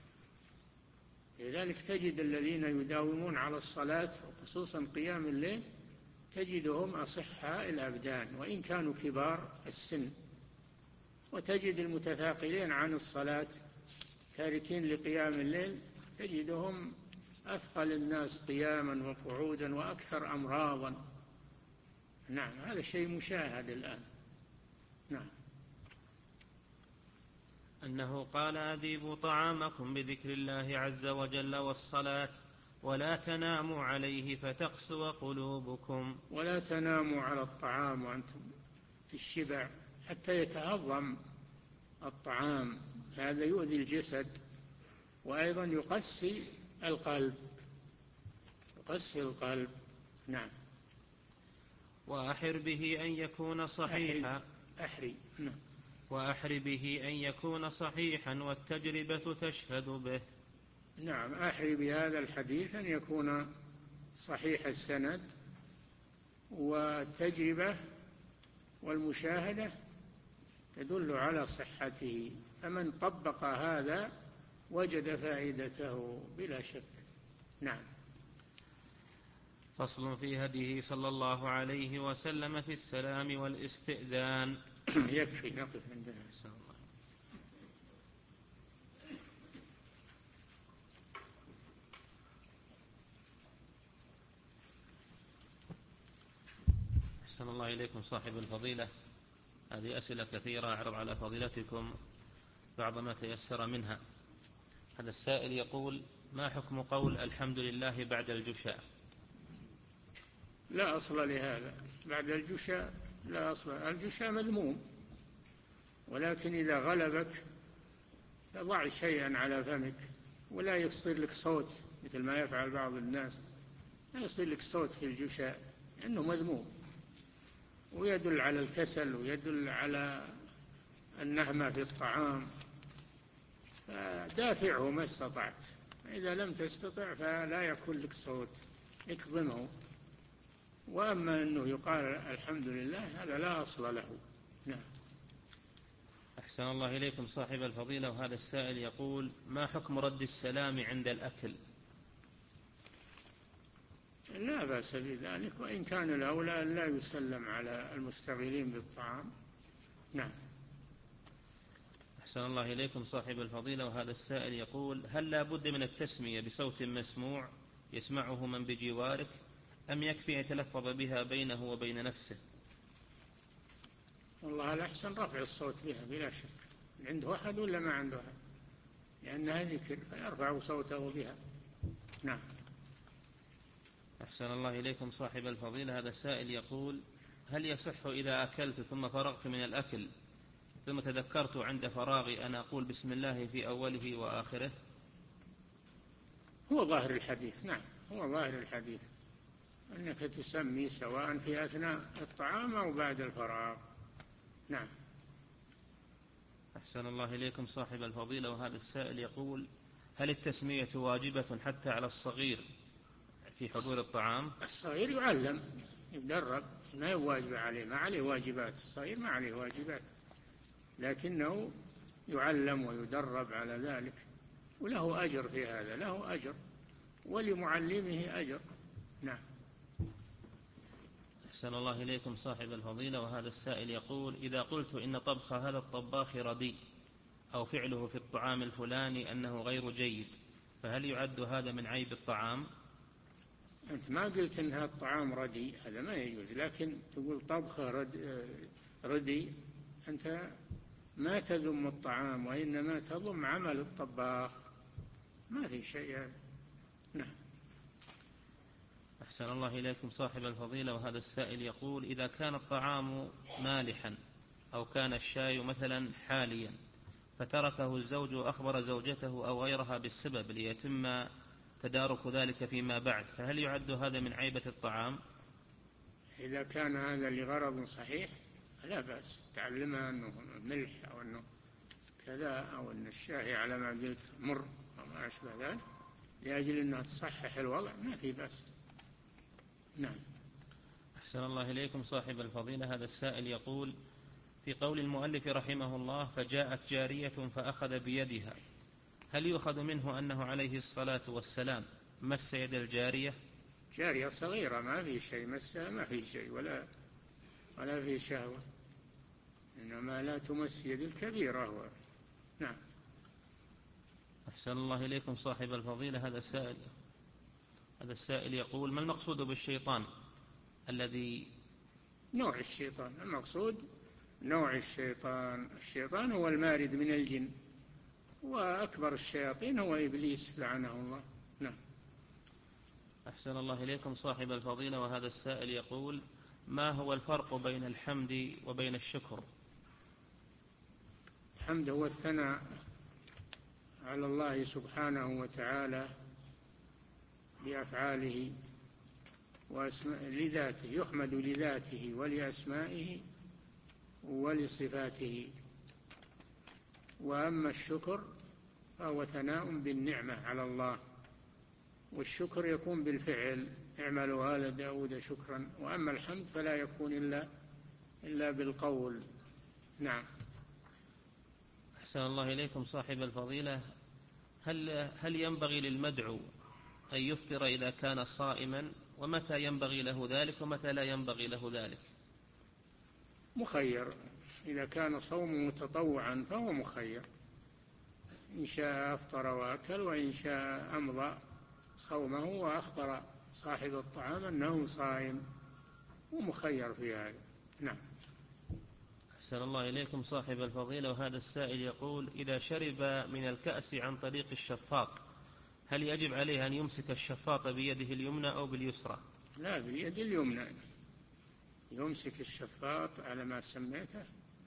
لذلك تجد الذين يداومون على الصلاة وخصوصا قيام الليل تجدهم أصحاء الأبدان وإن كانوا كبار السن، وتجد المتثاقلين عن الصلاة تاركين لقيام الليل تجدهم أثقل الناس قياما وقعودا وأكثر أمراضا. نعم، هذا شيء مشاهد الآن. نعم. أنه قال: أذيبوا طعامكم بذكر الله عز وجل والصلاة، ولا تناموا عليه فتقسو قلوبكم. ولا تناموا على الطعام وأنتم في الشبع حتى يتهضم الطعام، هذا يؤذي الجسد، وأيضا يقسي القلب، يقسي القلب. نعم. وأحر به أن يكون صحيحا أحري. نعم. وأحر به أن يكون صحيحا والتجربة تشهد به. نعم، أحري بهذا الحديث أن يكون صحيح السند، والتجربة والمشاهدة تدل على صحته، فمن طبق هذا وجد فائدته بلا شك. نعم. فصل في هديه صلى الله عليه وسلم في السلام والاستئذان. يكفي نقف عندنا. أحسن الله إليكم صاحب الفضيلة، هذه أسئلة كثيرة أعرض على فضيلتكم بعض ما تيسر منها. هذا السائل يقول: ما حكم قول الحمد لله بعد الجشاء؟ لا أصل لهذا، بعد الجشاء لا أصل. الجشاء مذموم، ولكن إذا غلبك فضع شيئا على فمك ولا يصدر لك صوت مثل ما يفعل بعض الناس، لا يصدر لك صوت في الجشاء لأنه مذموم ويدل على الكسل ويدل على النهمة في الطعام، فدافعه ما استطعت. إذا لم تستطع فلا يكون لك صوت، اكظمه. وأما أنه يقال الحمد لله هذا لا أصل له. نعم. أحسن الله إليكم صاحب الفضيلة، وهذا السائل يقول: ما حكم رد السلام عند الأكل؟ لا بأس بذلك، وإن كان الأولى لا يسلم على المشتغلين بالطعام. نعم. أحسن الله إليكم صاحب الفضيلة، وهذا السائل يقول: هل لا بد من التسمية بصوت مسموع يسمعه من بجوارك، أم يكفي يتلفظ بها بينه وبين نفسه؟ والله الأحسن رفع الصوت بها بلا شك، عنده أحد ولا ما عنده أحد، لأنها ذكر فيرفع صوته بها. نعم. أحسن الله إليكم صاحب الفضيلة، هذا السائل يقول: هل يصح إذا أكلت ثم فرغت من الأكل ثم تذكرت عند فراغي أن أقول بسم الله في أوله وآخره؟ هو ظاهر الحديث. نعم، هو ظاهر الحديث أنك تسمي سواء في أثناء الطعام أو بعد الفراغ. نعم. أحسن الله إليكم صاحب الفضيلة، وهذا السائل يقول: هل التسمية واجبة حتى على الصغير في حضور الطعام؟ الصغير يعلم يدرب، ما يواجب عليه، ما عليه واجبات. الصغير ما عليه واجبات، لكنه يعلم ويدرب على ذلك، وله أجر في هذا، له أجر ولمعلمه أجر. نعم. أحسن الله إليكم صاحب الفضيلة، وهذا السائل يقول: إذا قلت إن طبخ هذا الطباخ رديء أو فعله في الطعام الفلاني أنه غير جيد، فهل يعد هذا من عيب الطعام؟ أنت ما قلت إن هذا الطعام رديء، هذا ما يجوز، لكن تقول طبخه رديء، أنت ما تذم الطعام وإنما تذم عمل الطباخ، ما في شيء هذا. نعم. أحسن الله إليكم صاحب الفضيلة، وهذا السائل يقول: إذا كان الطعام مالحا أو كان الشاي مثلا حاليا فتركه الزوج وأخبر زوجته أو غيرها بالسبب ليتم تدارك ذلك فيما بعد، فهل يعد هذا من عيبة الطعام؟ إذا كان هذا لغرض صحيح لا بأس، تعلمها أنه ملح أو أنه كذا أو أن الشاي على ما قلت مر أو ما أشبه ذلك، لأجل أنها تصحح الوضع، ما في بأس. نعم. أحسن الله إليكم صاحب الفضيلة، هذا السائل يقول: في قول المؤلف رحمه الله: فجاءت جارية فأخذ بيدها، هل يؤخذ منه أنه عليه الصلاة والسلام مس يد الجارية؟ جارية صغيرة ما في شيء مسها، ما في شيء ولا ولا في شهوة، إنما لا تمس يد الكبيرة هو. نعم. أحسن الله إليكم صاحب الفضيلة، هذا السائل هذا السائل يقول: ما المقصود بالشيطان الذي نوع الشيطان المقصود نوع الشيطان الشيطان هو المارد من الجن، وأكبر الشياطين هو إبليس لعنه الله. نعم. أحسن الله إليكم صاحب الفضيلة، وهذا السائل يقول: ما هو الفرق بين الحمد وبين الشكر؟ الحمد هو الثناء على الله سبحانه وتعالى بأفعاله وأسماء لذاته، يحمد لذاته ولأسمائه ولصفاته. وأما الشكر فهو ثناء بالنعمة على الله، والشكر يكون بالفعل، اعملوا آل داود شكرا. وأما الحمد فلا يكون إلا إلا بالقول. نعم. أحسن الله إليكم صاحب الفضيلة، هل هل ينبغي للمدعو أن يفطر إذا كان صائما، ومتى ينبغي له ذلك ومتى لا ينبغي له ذلك؟ مخير، إذا كان صومه تطوعا فهو مخير، إن شاء أفطر وأكل، وإن شاء أمضى صومه وأخبر صاحب الطعام أنه صائم، ومخير في هذا. نعم. أحسن الله إليكم صاحب الفضيلة، وهذا السائل يقول: إذا شرب من الكأس عن طريق الشفاط هل يجب عليه أن يمسك الشفاط بيده اليمنى أو باليسرى؟ لا، باليد اليمنى، يمسك الشفاط على ما سميته،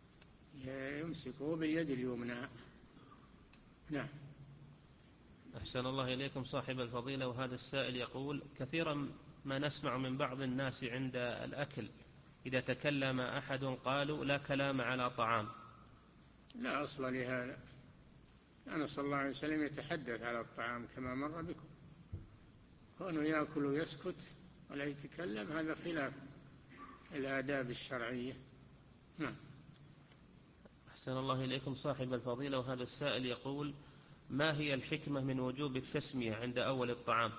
يمسكه باليد اليمنى. نعم. أحسن الله إليكم صاحب الفضيلة، وهذا السائل يقول: كثيرا ما نسمع من بعض الناس عند الأكل إذا تكلم أحد قالوا لا كلام على طعام. لا أصل لهذا، كان صلى الله عليه وسلم يتحدث على الطعام كما مر بكم، كونه يأكل ويسكت ولا يتكلم هذا خلاف الآداب الشرعية. نعم. أحسن الله إليكم صاحب الفضيلة، وهذا السائل يقول: ما هي الحكمة من وجوب التسمية عند أول الطعام؟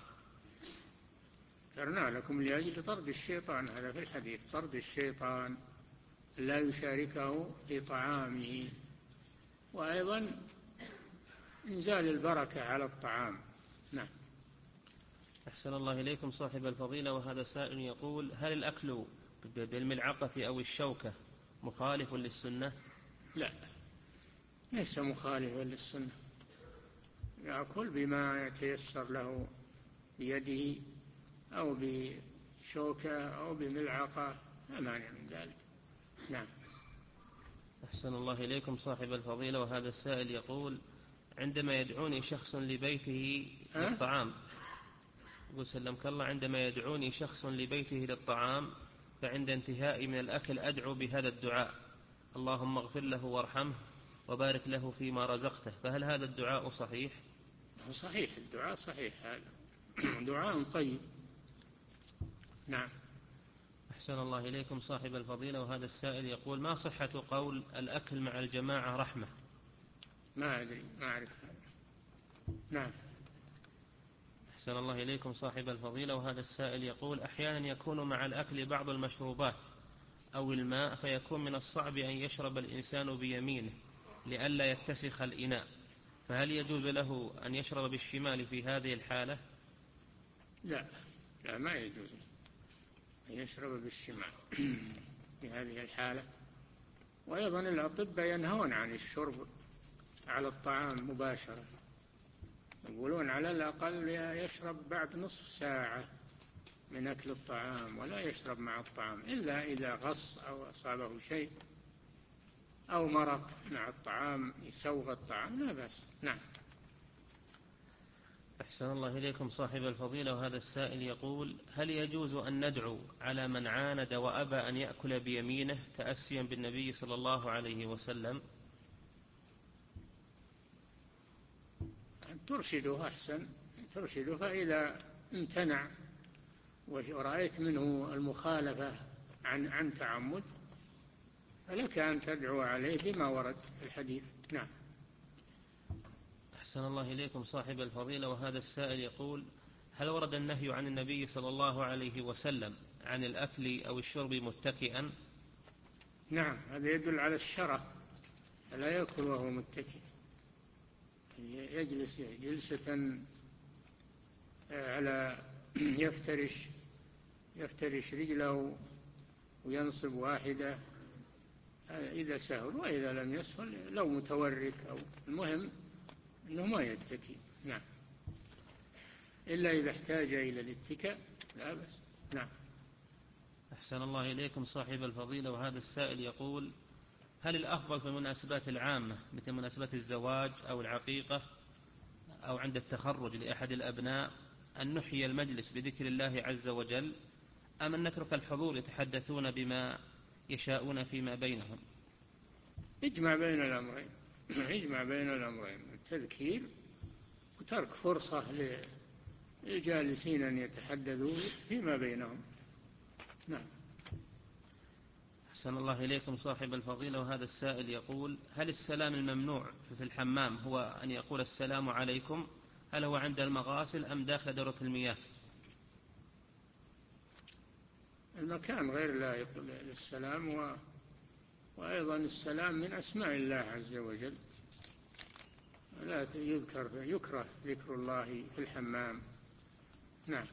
ذكرنا لكم لأجل طرد الشيطان، هذا في الحديث، طرد الشيطان لا يشاركه في طعامه، وأيضا إنزال البركة على الطعام. نعم. أحسن الله إليكم صاحب الفضيلة، وهذا سائل يقول: هل الأكل بالملعقة أو الشوكة مخالف للسنة؟ لا، ليس مخالفا للسنة، يأكل بما يتيسر له بيده أو بشوكة أو بملعقة، لا مانع من ذلك. نعم. أحسن الله إليكم صاحب الفضيلة، وهذا السائل يقول: عندما يدعوني شخص لبيته للطعام، يقول سلمك الله: عندما يدعوني شخص لبيته للطعام فعند انتهائي من الأكل أدعو بهذا الدعاء: اللهم اغفر له وارحمه وبارك له فيما رزقته، فهل هذا الدعاء صحيح؟ صحيح، الدعاء صحيح، هذا دعاء طيب. نعم. أحسن الله إليكم صاحب الفضيلة، وهذا السائل يقول: ما صحة قول الأكل مع الجماعة رحمة؟ ما أدري، ما أعرف هذا. نعم. أحسن الله إليكم صاحب الفضيلة، وهذا السائل يقول: أحيانا يكون مع الأكل بعض المشروبات أو الماء فيكون من الصعب أن يشرب الإنسان بيمينه لئلا يتسخ الإناء، فهل يجوز له أن يشرب بالشمال في هذه الحالة؟ لا، لا، ما يجوز أن يشرب بالشمال في هذه الحالة. وأيضا الأطباء ينهون عن الشرب على الطعام مباشرة، يقولون على الأقل يشرب بعد نصف ساعة من أكل الطعام، ولا يشرب مع الطعام إلا إذا غص أو أصابه شيء أو مرق مع الطعام يسوغ الطعام، لا بأس. نعم. أحسن الله إليكم صاحب الفضيلة، وهذا السائل يقول: هل يجوز أن ندعو على من عاند وأبى أن يأكل بيمينه تأسيا بالنبي صلى الله عليه وسلم؟ ترشده أحسن، ترشده، فإذا امتنع ورأيت منه المخالفة عن عن تعمد فلك أن تدعو عليه بما ورد في الحديث. نعم. أحسن الله إليكم صاحب الفضيلة، وهذا السائل يقول: هل ورد النهي عن النبي صلى الله عليه وسلم عن الأكل أو الشرب متكئا؟ نعم، هذا يدل على الشرع، لا يأكل وهو متكئ، يجلس جلسة على يفترش يفترش رجله وينصب واحدة إذا سهل، وإذا لم يسهل لو متورك أو، المهم أنه ما يتكي. نعم. إلا إذا احتاج إلى الاتكاء لا بأس. نعم. أحسن الله إليكم صاحب الفضيلة، وهذا السائل يقول: هل الأفضل في المناسبات العامة مثل مناسبات الزواج أو العقيقة أو عند التخرج لأحد الأبناء أن نحيي المجلس بذكر الله عز وجل، أم أن نترك الحضور يتحدثون بما يشاءون فيما بينهم؟ اجمع بين الأمرين، اجمع بين الأمرين، التذكير وترك فرصة للجالسين أن يتحدثوا فيما بينهم. نعم. أحسن الله إليكم صاحب الفضيلة، وهذا السائل يقول: هل السلام الممنوع في الحمام هو أن يقول السلام عليكم، هل هو عند المغاسل أم داخل دورة المياه؟ المكان غير لائق للسلام، و... وأيضا السلام من أسماء الله عز وجل، لا يذكر يكره ذكر الله في الحمام. نعم.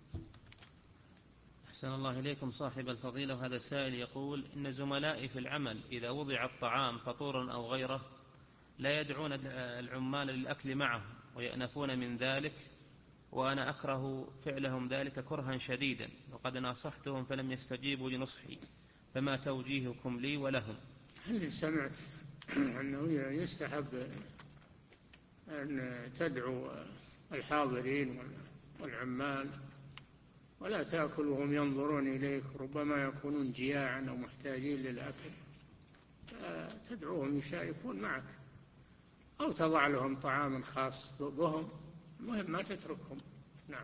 أحسن الله إليكم صاحب الفضيلة، وهذا السائل يقول: إن زملائي في العمل إذا وضع الطعام فطورا أو غيره لا يدعون العمال للأكل معه ويأنفون من ذلك، وأنا أكره فعلهم ذلك كرها شديدا، وقد ناصحتهم فلم يستجيبوا لنصحي، فما توجيهكم لي ولهم؟ هل سمعت أنه يستحب أن تدعو الحاضرين والعمال ولا تأكل وهم ينظرون إليك، ربما يكونون جياعا أو محتاجين للأكل، تدعوهم يشاركون معك، أو تضع لهم طعاما خاص بهم، المهم ما تتركهم. نعم.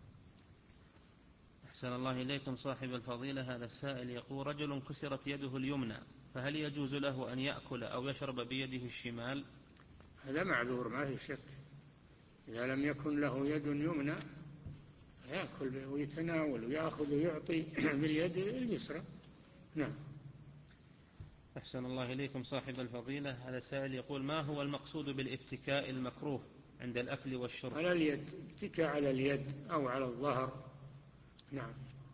أحسن الله إليكم صاحب الفضيلة، هذا السائل يقول: رجل كسرت يده اليمنى، فهل يجوز له أن يأكل أو يشرب بيده الشمال؟ هذا معذور ما في شك، إذا لم يكن له يد يمنى يأكل ويتناول ويأخذ ويعطي باليد اليسرى. نعم. أحسن الله إليكم صاحب الفضيلة، هذا السائل يقول: ما هو المقصود بالاتكاء المكروه عند الأكل والشرب؟ على اليد، اتكاء على اليد أو على الظهر. نعم.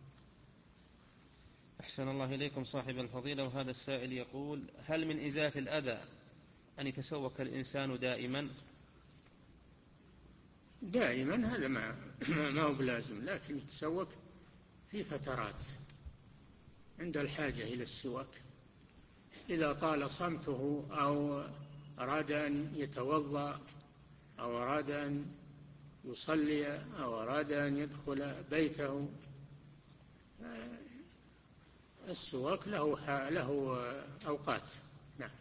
أحسن الله إليكم صاحب الفضيلة، وهذا السائل يقول: هل من إزالة الأذى أن يتسوك الإنسان دائما؟ دائما هذا ما, ما هو بلازم، لكن يتسوك في فترات عند الحاجة إلى السواك، إذا طال صمته أو أراد أن يتوضأ أو أراد أن يصلي أو أراد أن يدخل بيته، السواك له له أوقات. نعم.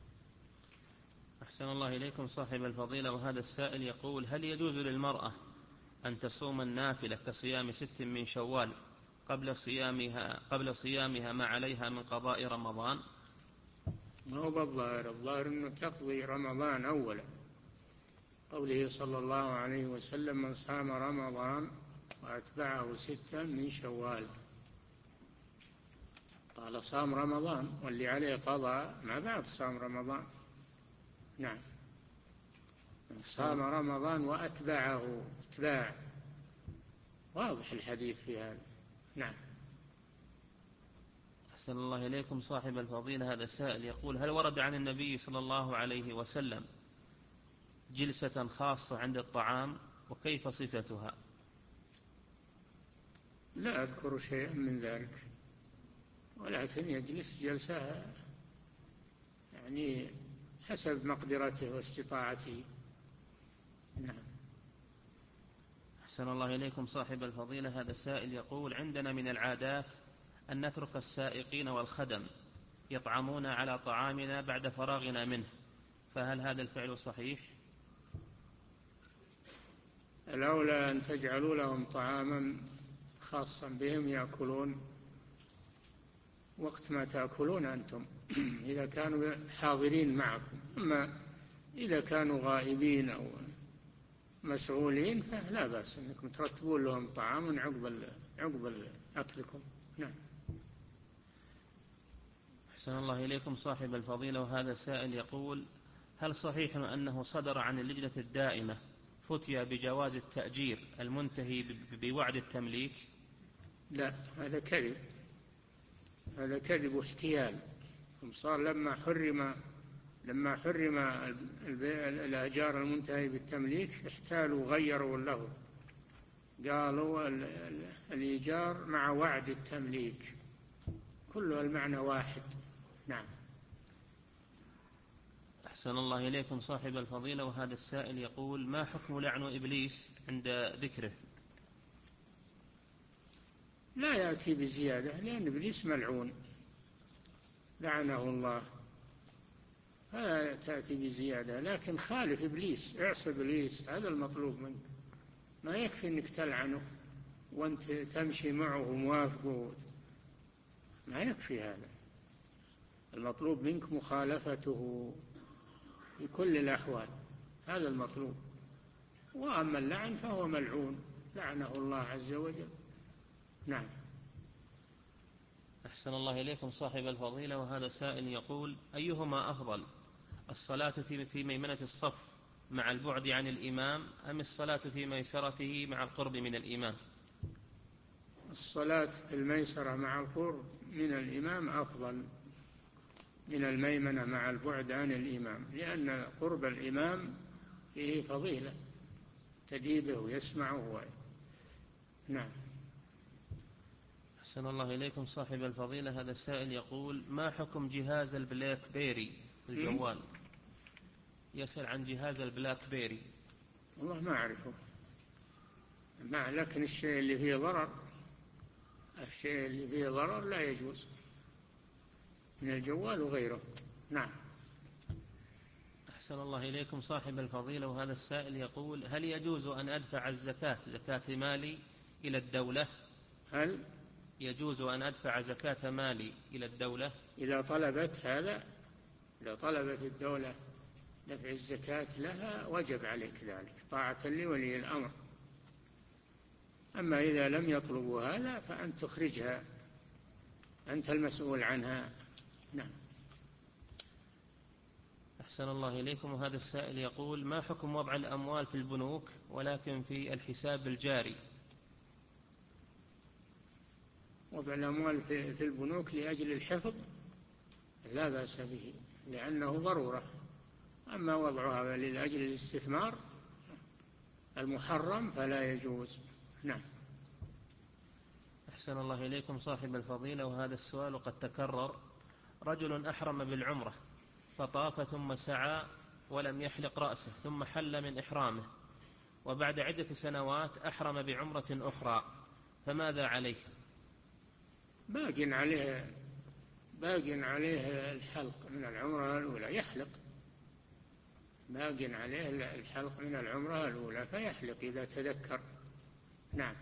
أحسن الله إليكم صاحب الفضيلة، وهذا السائل يقول: هل يجوز للمرأة أن تصوم النافلة كصيام ست من شوال قبل صيامها قبل صيامها ما عليها من قضاء رمضان؟ ما هو بالظاهر، الظاهر أنه تقضي رمضان أولا، قوله صلى الله عليه وسلم: من صام رمضان وأتبعه ستا من شوال، قال صام رمضان، واللي عليه قضاء ما بعد صام رمضان. نعم. صام رمضان وأتبعه، اتباع، واضح الحديث في هذا. نعم. أحسن الله إليكم صاحب الفضيلة، هذا السائل يقول: هل ورد عن النبي صلى الله عليه وسلم جلسة خاصة عند الطعام، وكيف صفتها؟ لا أذكر شيئا من ذلك، ولكن يجلس جلسة يعني حسب مقدرته واستطاعته. نعم. أحسن الله إليكم صاحب الفضيلة، هذا السائل يقول: عندنا من العادات أن نترك السائقين والخدم يطعمون على طعامنا بعد فراغنا منه، فهل هذا الفعل صحيح؟ الأولى أن تجعلوا لهم طعاما خاصا بهم يأكلون وقت ما تأكلون أنتم إذا كانوا حاضرين معكم، أما إذا كانوا غائبين أو مشغولين فلا بأس أنكم ترتبون لهم طعاما عقب عقب أكلكم. نعم. أحسن الله إليكم صاحب الفضيلة، وهذا السائل يقول: هل صحيح أنه صدر عن اللجنة الدائمة فتيا بجواز التأجير المنتهي بوعد التمليك؟ لا، هذا كذب، هذا كذب واحتيال. صار لما حرم لما حرم الأجار المنتهي بالتمليك احتالوا وغيروا له، قالوا الإيجار مع وعد التمليك، كله المعنى واحد. نعم. أحسن الله إليكم صاحب الفضيلة، وهذا السائل يقول: ما حكم لعن إبليس عند ذكره؟ لا يأتي بزيادة، لأن إبليس ملعون لعنه الله، فلا تأتي بزيادة، لكن خالف إبليس، اعص إبليس، هذا المطلوب منك، ما يكفي أنك تلعنه وأنت تمشي معه وموافقه، ما يكفي هذا، المطلوب منك مخالفته في كل الأحوال، هذا المطلوب. وأما اللعن فهو ملعون لعنه الله عز وجل. نعم. أحسن الله إليكم صاحب الفضيلة، وهذا سائل يقول: أيهما أفضل، الصلاة في ميمنة الصف مع البعد عن الإمام، أم الصلاة في ميسرته مع القرب من الإمام؟ الصلاة في الميسرة مع القرب من الإمام أفضل من الميمنة مع البعد عن الإمام، لأن قرب الإمام فيه فضيلة تديده ويسمعه. نعم. أحسن الله إليكم صاحب الفضيلة، هذا السائل يقول: ما حكم جهاز البلاك بيري الجوال؟ يسأل عن جهاز البلاك بيري. والله ما أعرفه، ما لكن الشيء اللي فيه ضرر الشيء اللي فيه ضرر لا يجوز من الجوال وغيره. نعم. أحسن الله إليكم صاحب الفضيلة، وهذا السائل يقول: هل يجوز أن أدفع الزكاة زكاة مالي إلى الدولة؟ هل يجوز أن أدفع زكاة مالي إلى الدولة إذا طلبت هذا؟ إذا طلبت الدولة دفع الزكاة لها وجب عليك ذلك طاعة لولي الأمر. أما إذا لم يطلبوا هذا فأنت تخرجها، أنت المسؤول عنها. نعم. أحسن الله إليكم، وهذا السائل يقول: ما حكم وضع الأموال في البنوك ولكن في الحساب الجاري؟ وضع الأموال في البنوك لأجل الحفظ لا بأس به لأنه ضرورة، أما وضعها لأجل الاستثمار المحرم فلا يجوز. نعم. أحسن الله إليكم صاحب الفضيلة، وهذا السؤال قد تكرر: رجل أحرم بالعمرة فطاف ثم سعى ولم يحلق رأسه ثم حل من إحرامه، وبعد عدة سنوات أحرم بعمرة أخرى، فماذا عليه؟ باق عليه باق عليه الحلق من العمرة الأولى، يحلق. باق عليه الحلق من العمرة الأولى فيحلق إذا تذكر. نعم.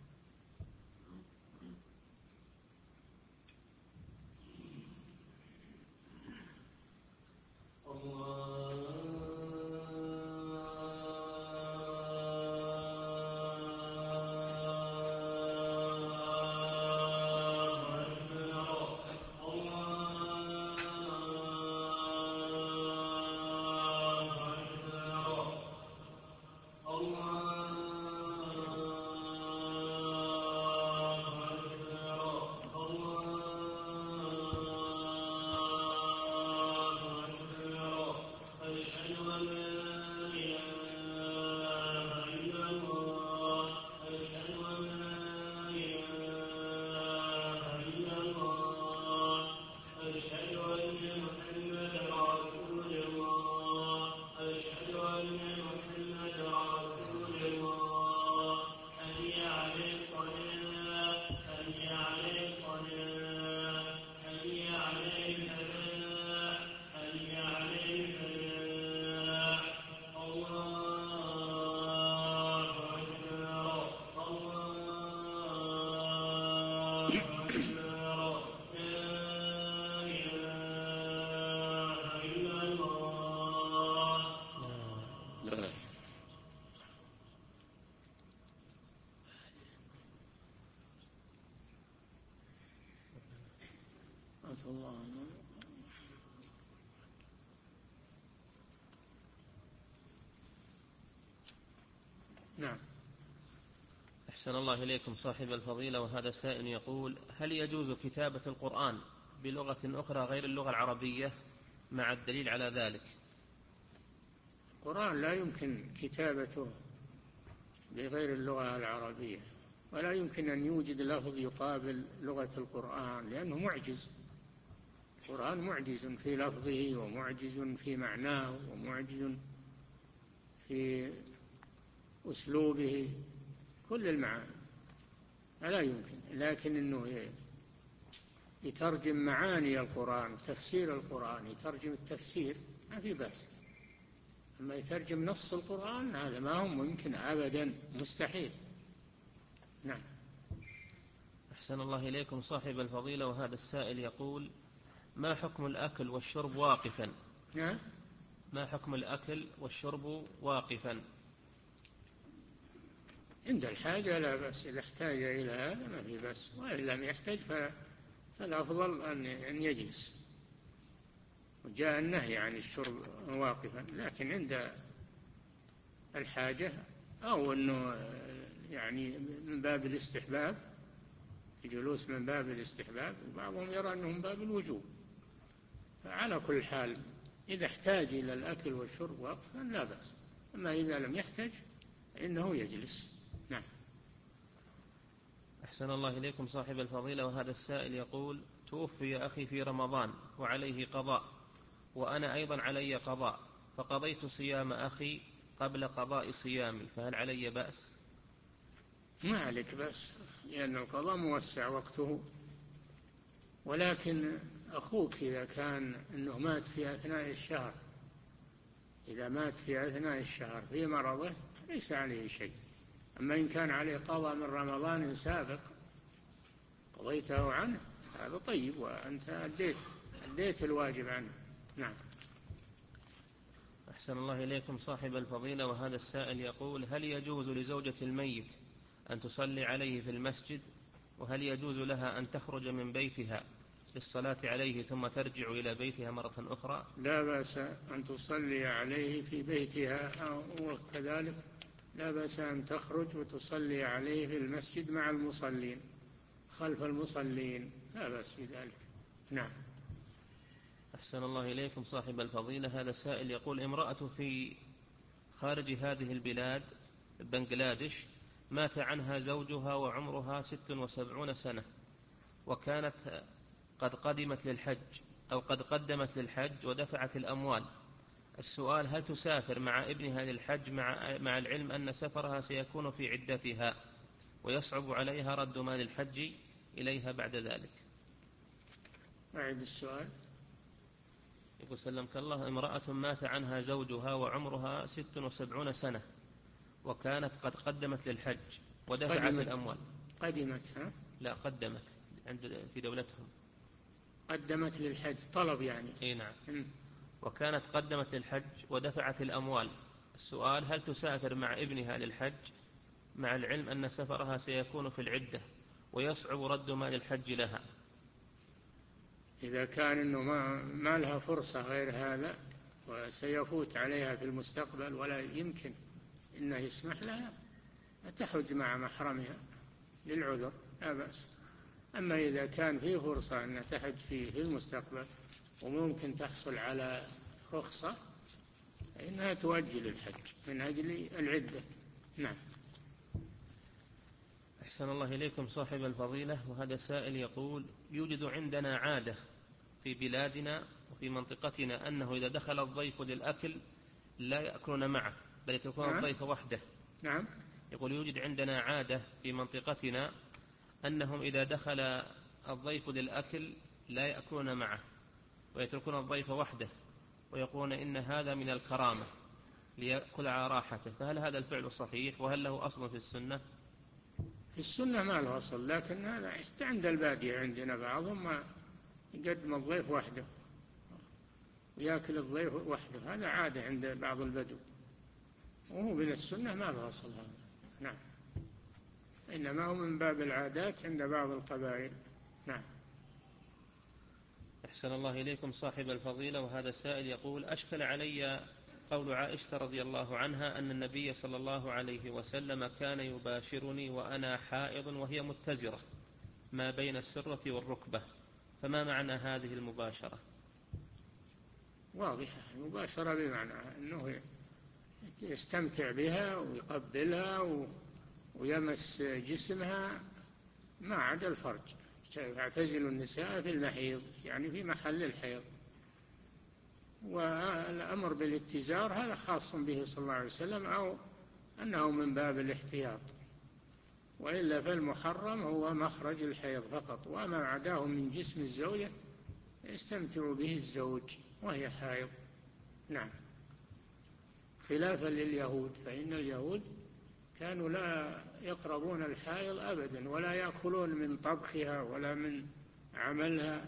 نعم. أحسن الله إليكم صاحب الفضيلة، وهذا سائل يقول: هل يجوز كتابة القرآن بلغة أخرى غير اللغة العربية مع الدليل على ذلك؟ القرآن لا يمكن كتابته بغير اللغة العربية، ولا يمكن أن يوجد لفظ يقابل لغة القرآن لأنه معجز. القرآن معجز في لفظه ومعجز في معناه ومعجز في أسلوبه، كل المعاني لا يمكن. لكن أنه يترجم معاني القرآن وتفسير القرآن، يترجم التفسير ما في بأس. أما يترجم نص القرآن هذا ما هو ممكن أبدا، مستحيل. نعم. أحسن الله إليكم صاحب الفضيلة، وهذا السائل يقول: ما حكم الأكل والشرب واقفا؟ نعم. ما حكم الأكل والشرب واقفا؟ عند الحاجة لا بأس، إذا احتاج إلى هذا ما في بأس، وإن لم يحتاج فالأفضل أن يجلس. وجاء النهي عن الشرب واقفا، لكن عند الحاجة أو أنه يعني من باب الاستحباب، الجلوس من باب الاستحباب، وبعضهم يرى أنه من باب الوجوب. فعلى كل حال إذا احتاج إلى الأكل والشرب واقفا لا بأس، أما إذا لم يحتاج فإنه يجلس. نعم. أحسن الله إليكم صاحب الفضيلة. وهذا السائل يقول: توفي أخي في رمضان وعليه قضاء، وأنا أيضا علي قضاء، فقضيت صيام أخي قبل قضاء صيامي، فهل علي بأس؟ ما عليك بأس، لأن القضاء موسع وقته، ولكن أخوك إذا كان أنه مات في أثناء الشهر، إذا مات في أثناء الشهر في مرضه ليس عليه شيء. أما إن كان عليه قضاء من رمضان سابق قضيته عنه هذا طيب، وأنت أديت, أديت الواجب عنه. نعم. أحسن الله إليكم صاحب الفضيلة. وهذا السائل يقول: هل يجوز لزوجة الميت أن تصلي عليه في المسجد؟ وهل يجوز لها أن تخرج من بيتها للصلاة عليه ثم ترجع إلى بيتها مرة أخرى؟ لا بأس أن تصلي عليه في بيتها، وكذلك لا بأس أن تخرج وتصلي عليه في المسجد مع المصلين خلف المصلين، لا بأس بذلك. نعم. أحسن الله إليكم صاحب الفضيلة. هذا السائل يقول: امرأة في خارج هذه البلاد بنغلاديش مات عنها زوجها وعمرها ست وسبعون سنة، وكانت قد قدمت للحج أو قد قدمت للحج ودفعت الأموال. السؤال: هل تسافر مع ابنها للحج مع, مع العلم أن سفرها سيكون في عدتها ويصعب عليها رد مال الحج إليها بعد ذلك؟ أعد السؤال. يقول: سلمك الله، امرأة مات عنها زوجها وعمرها ست وسبعون سنة، وكانت قد قدمت للحج ودفعت قدمت. الأموال. قدمت ها؟ لا، قدمت عند في دولتهم. قدمت للحج طلب يعني. اي نعم. م. وكانت قدمت للحج ودفعت الأموال. السؤال: هل تسافر مع ابنها للحج مع العلم أن سفرها سيكون في العدة ويصعب رد مال الحج لها؟ إذا كان إنه ما, ما لها فرصة غير هذا وسيفوت عليها في المستقبل ولا يمكن إنه يسمح لها، تحج مع محرمها للعذر لا بأس. أما إذا كان فيه فرصة أن تحج فيه في المستقبل وممكن تحصل على رخصة فإنها تؤجل الحج من أجل العدة. نعم. أحسن الله إليكم صاحب الفضيلة. وهذا سائل يقول: يوجد عندنا عادة في بلادنا وفي منطقتنا أنه إذا دخل الضيف للأكل لا يأكلون معه بل يتركون نعم. الضيف وحده. نعم. يقول: يوجد عندنا عادة في منطقتنا أنهم إذا دخل الضيف للأكل لا يأكلون معه ويتركون الضيف وحده، ويقولون إن هذا من الكرامة ليأكل على راحته، فهل هذا الفعل صحيح؟ وهل له أصل في السنة؟ في السنة ما له أصل، لكن هذا عند البادية عندنا بعضهم ما يقدم الضيف وحده ويأكل الضيف وحده، هذا عادة عند بعض البدو، وهو من السنة ما له أصل هذا. نعم. إنما هو من باب العادات عند بعض القبائل. نعم. أحسن الله إليكم صاحب الفضيلة. وهذا السائل يقول: أشكل علي قول عائشة رضي الله عنها أن النبي صلى الله عليه وسلم كان يباشرني وأنا حائض وهي متزرة ما بين السرة والركبة، فما معنى هذه المباشرة؟ واضحة المباشرة بمعنى أنه يستمتع بها ويقبلها ويمس جسمها ما عدا الفرج. يعتزل النساء في المحيض يعني في محل الحيض، والأمر بالاتزار هذا خاص به صلى الله عليه وسلم أو أنه من باب الاحتياط، وإلا فالمحرم هو مخرج الحيض فقط، وما عداه من جسم الزوجة يستمتع به الزوج وهي حائض. نعم. خلافا لليهود، فإن اليهود كانوا لا يقربون الحائض أبدا ولا يأكلون من طبخها ولا من عملها.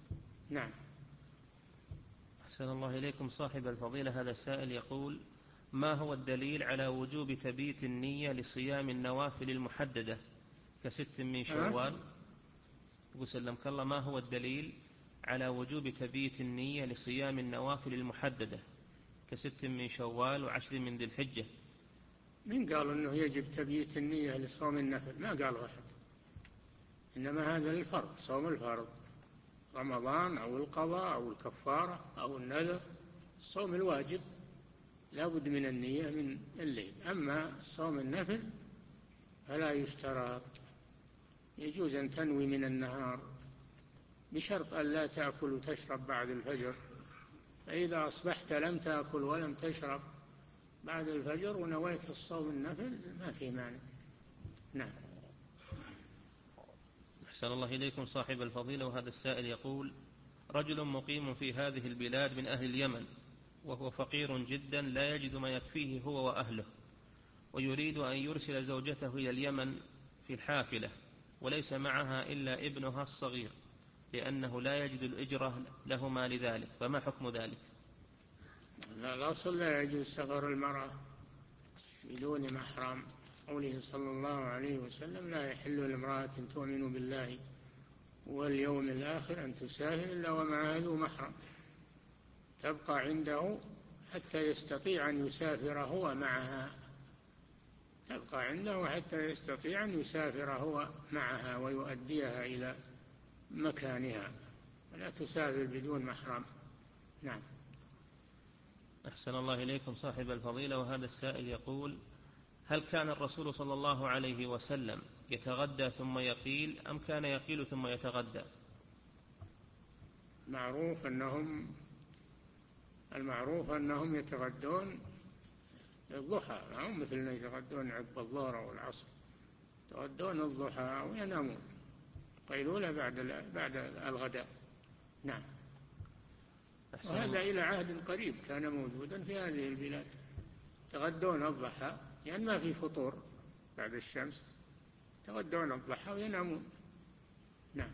نعم. أحسن الله إليكم صاحب الفضيلة. هذا السائل يقول: ما هو الدليل على وجوب تبييت النية لصيام النوافل المحددة كست من شوال؟ يقول سلمك الله ما هو الدليل على وجوب تبييت النية لصيام النوافل المحددة كست من شوال وعشر من ذي الحجة؟ من قال أنه يجب تبييت النية لصوم النفل؟ ما قال واحد، إنما هذا للفرض، صوم الفرض، رمضان أو القضاء أو الكفارة أو النذر. الصوم الواجب لا بد من النية من الليل، أما صوم النفل فلا يشترط، يجوز أن تنوي من النهار بشرط أن لا تأكل وتشرب بعد الفجر، فإذا أصبحت لم تأكل ولم تشرب بعد الفجر ونويت الصوم النفل ما في مانع. نعم. أحسن الله إليكم صاحب الفضيلة، وهذا السائل يقول: رجل مقيم في هذه البلاد من أهل اليمن وهو فقير جدا لا يجد ما يكفيه هو وأهله، ويريد أن يرسل زوجته إلى اليمن في الحافلة وليس معها إلا ابنها الصغير لأنه لا يجد الإجرة لهما لذلك، فما حكم ذلك؟ لا، الأصل لا يجوز سفر المرأة بدون محرم، قوله صلى الله عليه وسلم: لا يحل لامرأة تؤمن بالله واليوم الآخر أن تسافر إلا ومعها ذو محرم، تبقى عنده حتى يستطيع أن يسافر هو معها، تبقى عنده حتى يستطيع أن يسافر هو معها ويؤديها إلى مكانها، ولا تسافر بدون محرم. نعم. أحسن الله إليكم صاحب الفضيلة، وهذا السائل يقول: هل كان الرسول صلى الله عليه وسلم يتغدى ثم يقيل أم كان يقيل ثم يتغدى؟ معروف أنهم المعروف أنهم يتغدون الضحى، ما هم مثلنا يتغدون عقب الظهر أو العصر، يتغدون الضحى وينامون قيلولة بعد بعد الغداء. نعم. وهذا إلى عهد قريب كان موجودا في هذه البلاد، يتغدون الضحى لأن يعني ما في فطور بعد الشمس، يتغدون الضحى وينامون. نعم.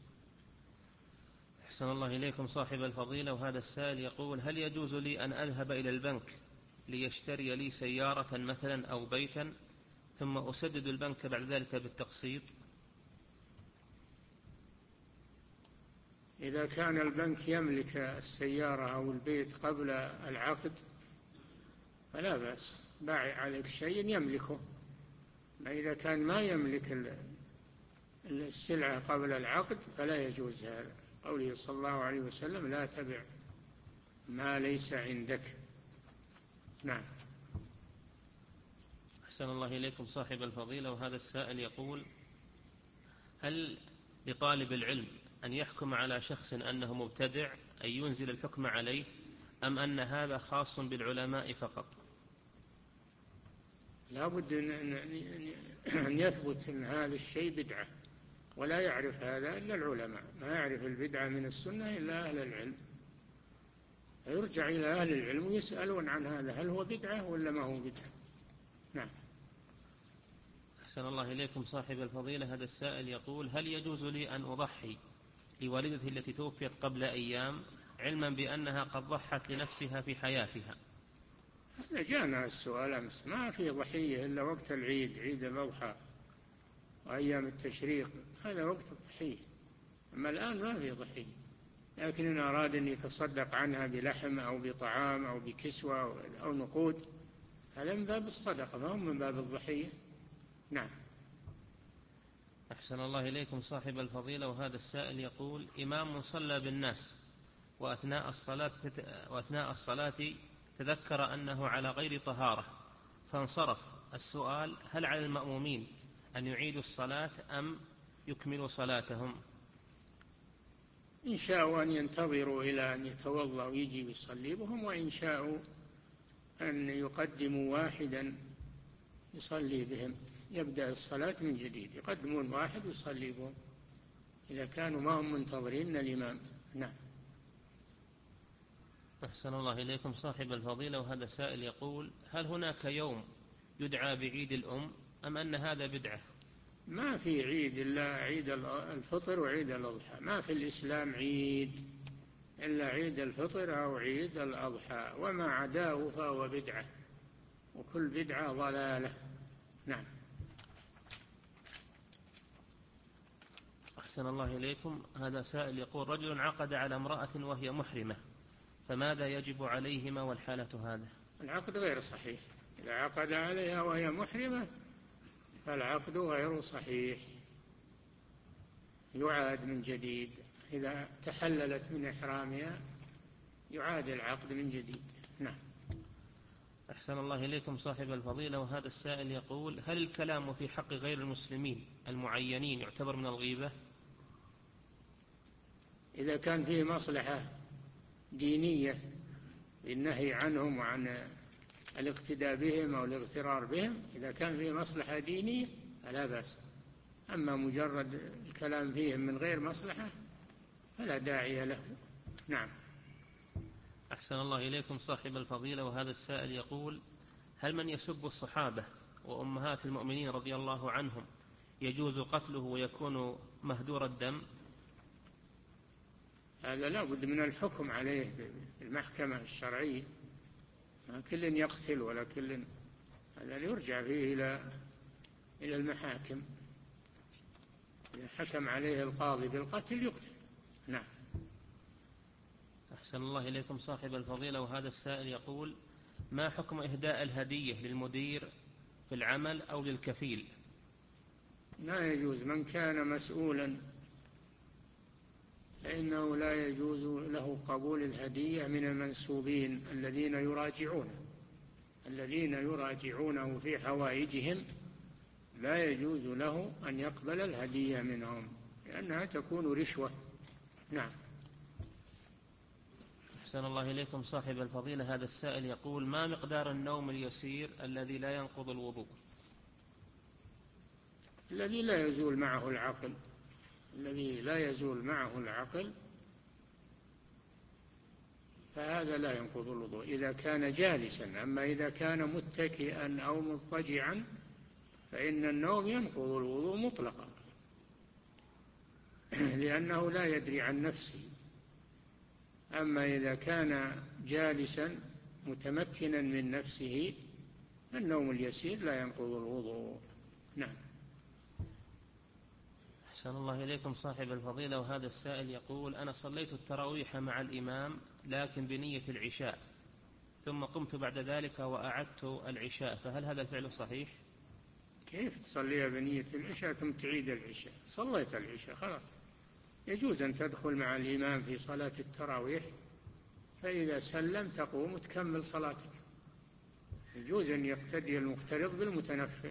أحسن الله إليكم صاحب الفضيلة، وهذا السائل يقول: هل يجوز لي أن أذهب إلى البنك ليشتري لي سيارة مثلا أو بيتا ثم أسدد البنك بعد ذلك بالتقسيط؟ إذا كان البنك يملك السيارة أو البيت قبل العقد فلا بأس، باع عليك شيء يملكه. ما إذا كان ما يملك السلعة قبل العقد فلا يجوز هذا، قوله صلى الله عليه وسلم: لا تبع ما ليس عندك. نعم. أحسن الله إليكم صاحب الفضيلة، وهذا السائل يقول: هل لطالب العلم أن يحكم على شخص أنه مبتدع أن ينزل الحكم عليه، أم أن هذا خاص بالعلماء فقط؟ لا بد أن يثبت أن هذا الشيء بدعة، ولا يعرف هذا إلا العلماء، ما يعرف البدعة من السنة إلا أهل العلم، يرجع إلى أهل العلم ويسألون عن هذا هل هو بدعة ولا ما هو بدعة. نعم. أحسن الله إليكم صاحب الفضيلة، هذا السائل يقول: هل يجوز لي أن أضحي لوالدتي التي توفيت قبل أيام علما بأنها قد ضحت لنفسها في حياتها؟ هذا جاءنا السؤال أمس، ما في ضحية إلا وقت العيد، عيد الأضحى وأيام التشريق، هذا وقت الضحية، أما الآن ما في ضحية. لكن إن أراد أن يتصدق عنها بلحم أو بطعام أو بكسوة أو نقود هذا من باب الصدقة، ما هو من باب الضحية. نعم. أحسن الله إليكم صاحب الفضيلة، وهذا السائل يقول: إمام صلى بالناس وأثناء الصلاة وأثناء الصلاة تذكر أنه على غير طهارة فانصرف، السؤال: هل على المأمومين أن يعيدوا الصلاة أم يكملوا صلاتهم؟ إن شاءوا أن ينتظروا إلى أن يتوضأ ويجي يصلي بهم، وإن شاءوا أن يقدموا واحدا يصلي بهم، يبدأ الصلاة من جديد، يقدمون واحد يصلي بهم إذا كانوا ما هم منتظرين الإمام. نعم. أحسن الله إليكم صاحب الفضيلة، وهذا سائل يقول: هل هناك يوم يدعى بعيد الأم أم أن هذا بدعة؟ ما في عيد إلا عيد الفطر وعيد الأضحى، ما في الإسلام عيد إلا عيد الفطر أو عيد الأضحى، وما عداه فهو بدعة. وكل بدعة ضلالة. نعم. أحسن الله إليكم. هذا سائل يقول: رجل عقد على امرأة وهي محرمة، فماذا يجب عليهما والحالة هذا؟ العقد غير صحيح. إذا عقد عليها وهي محرمة فالعقد غير صحيح، يعاد من جديد. إذا تحللت من إحرامها يعاد العقد من جديد. نعم. أحسن الله إليكم صاحب الفضيلة. وهذا السائل يقول: هل الكلام في حق غير المسلمين المعينين يعتبر من الغيبة؟ إذا كان فيه مصلحة دينية للنهي عنهم وعن الاقتداء بهم أو الاغترار بهم، إذا كان فيه مصلحة دينية فلا بأس. أما مجرد الكلام فيهم من غير مصلحة فلا داعي له. نعم. أحسن الله إليكم صاحب الفضيلة. وهذا السائل يقول: هل من يسب الصحابة وأمهات المؤمنين رضي الله عنهم يجوز قتله ويكون مهدور الدم؟ هذا لا بد من الحكم عليه بالمحكمة الشرعية، ما كل يقتل ولا كل، هذا يرجع فيه إلى إلى المحاكم. إذا حكم عليه القاضي بالقتل يقتل. نعم. أحسن الله إليكم صاحب الفضيلة. وهذا السائل يقول: ما حكم إهداء الهدية للمدير في العمل أو للكفيل؟ لا يجوز. من كان مسؤولا فإنه لا يجوز له قبول الهدية من المنسوبين الذين يراجعونه الذين يراجعونه في حوائجهم، لا يجوز له أن يقبل الهدية منهم لأنها تكون رشوة. نعم. أحسن الله إليكم صاحب الفضيلة. هذا السائل يقول: ما مقدار النوم اليسير الذي لا ينقض الوضوء؟ الذي لا يزول معه العقل الذي لا يزول معه العقل فهذا لا ينقض الوضوء إذا كان جالسا. أما إذا كان متكئا أو مضطجعا فإن النوم ينقض الوضوء مطلقا لأنه لا يدري عن نفسه. أما إذا كان جالسا متمكنا من نفسه النوم اليسير لا ينقض الوضوء. نعم. أحسن الله إليكم صاحب الفضيلة. وهذا السائل يقول: أنا صليت التراويح مع الإمام لكن بنية العشاء، ثم قمت بعد ذلك وأعدت العشاء، فهل هذا الفعل صحيح؟ كيف تصليها بنية العشاء ثم تعيد العشاء؟ صليت العشاء خلاص. يجوز أن تدخل مع الإمام في صلاة التراويح، فإذا سلم تقوم وتكمل صلاتك. يجوز أن يقتدي المفترض بالمتنفل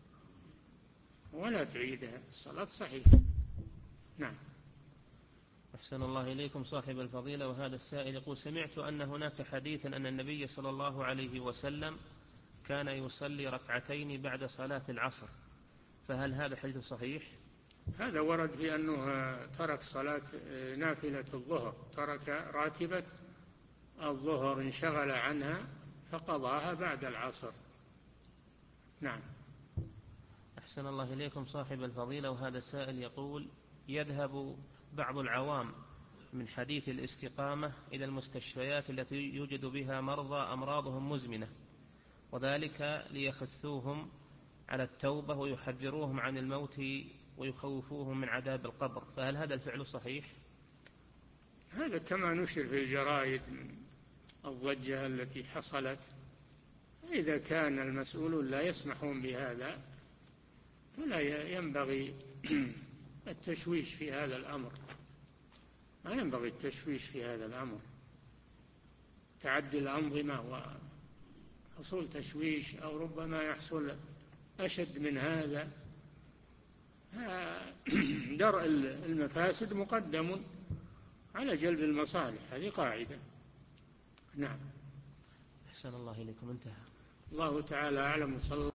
ولا تعيدها، الصلاة صحيحة. نعم. أحسن الله إليكم صاحب الفضيلة. وهذا السائل يقول: سمعت أن هناك حديثا أن النبي صلى الله عليه وسلم كان يصلي ركعتين بعد صلاة العصر، فهل هذا حديث صحيح؟ هذا ورد في أنه ترك صلاة نافلة الظهر، ترك راتبة الظهر، انشغل عنها فقضاها بعد العصر. نعم. أحسن الله إليكم صاحب الفضيلة. وهذا السائل يقول: يذهب بعض العوام من حديث الاستقامة إلى المستشفيات التي يوجد بها مرضى أمراضهم مزمنة، وذلك ليحثوهم على التوبة ويحذروهم عن الموت ويخوفوهم من عذاب القبر، فهل هذا الفعل صحيح؟ هذا كما نشر في الجرائد من الضجة التي حصلت. إذا كان المسؤولون لا يسمحون بهذا فلا ينبغي التشويش في هذا الأمر. ما ينبغي التشويش في هذا الأمر، تعدي الأنظمة وحصول تشويش أو ربما يحصل أشد من هذا. درء المفاسد مقدم على جلب المصالح، هذه قاعدة. نعم. أحسن الله إليكم. انتهى. الله تعالى أعلم. صلى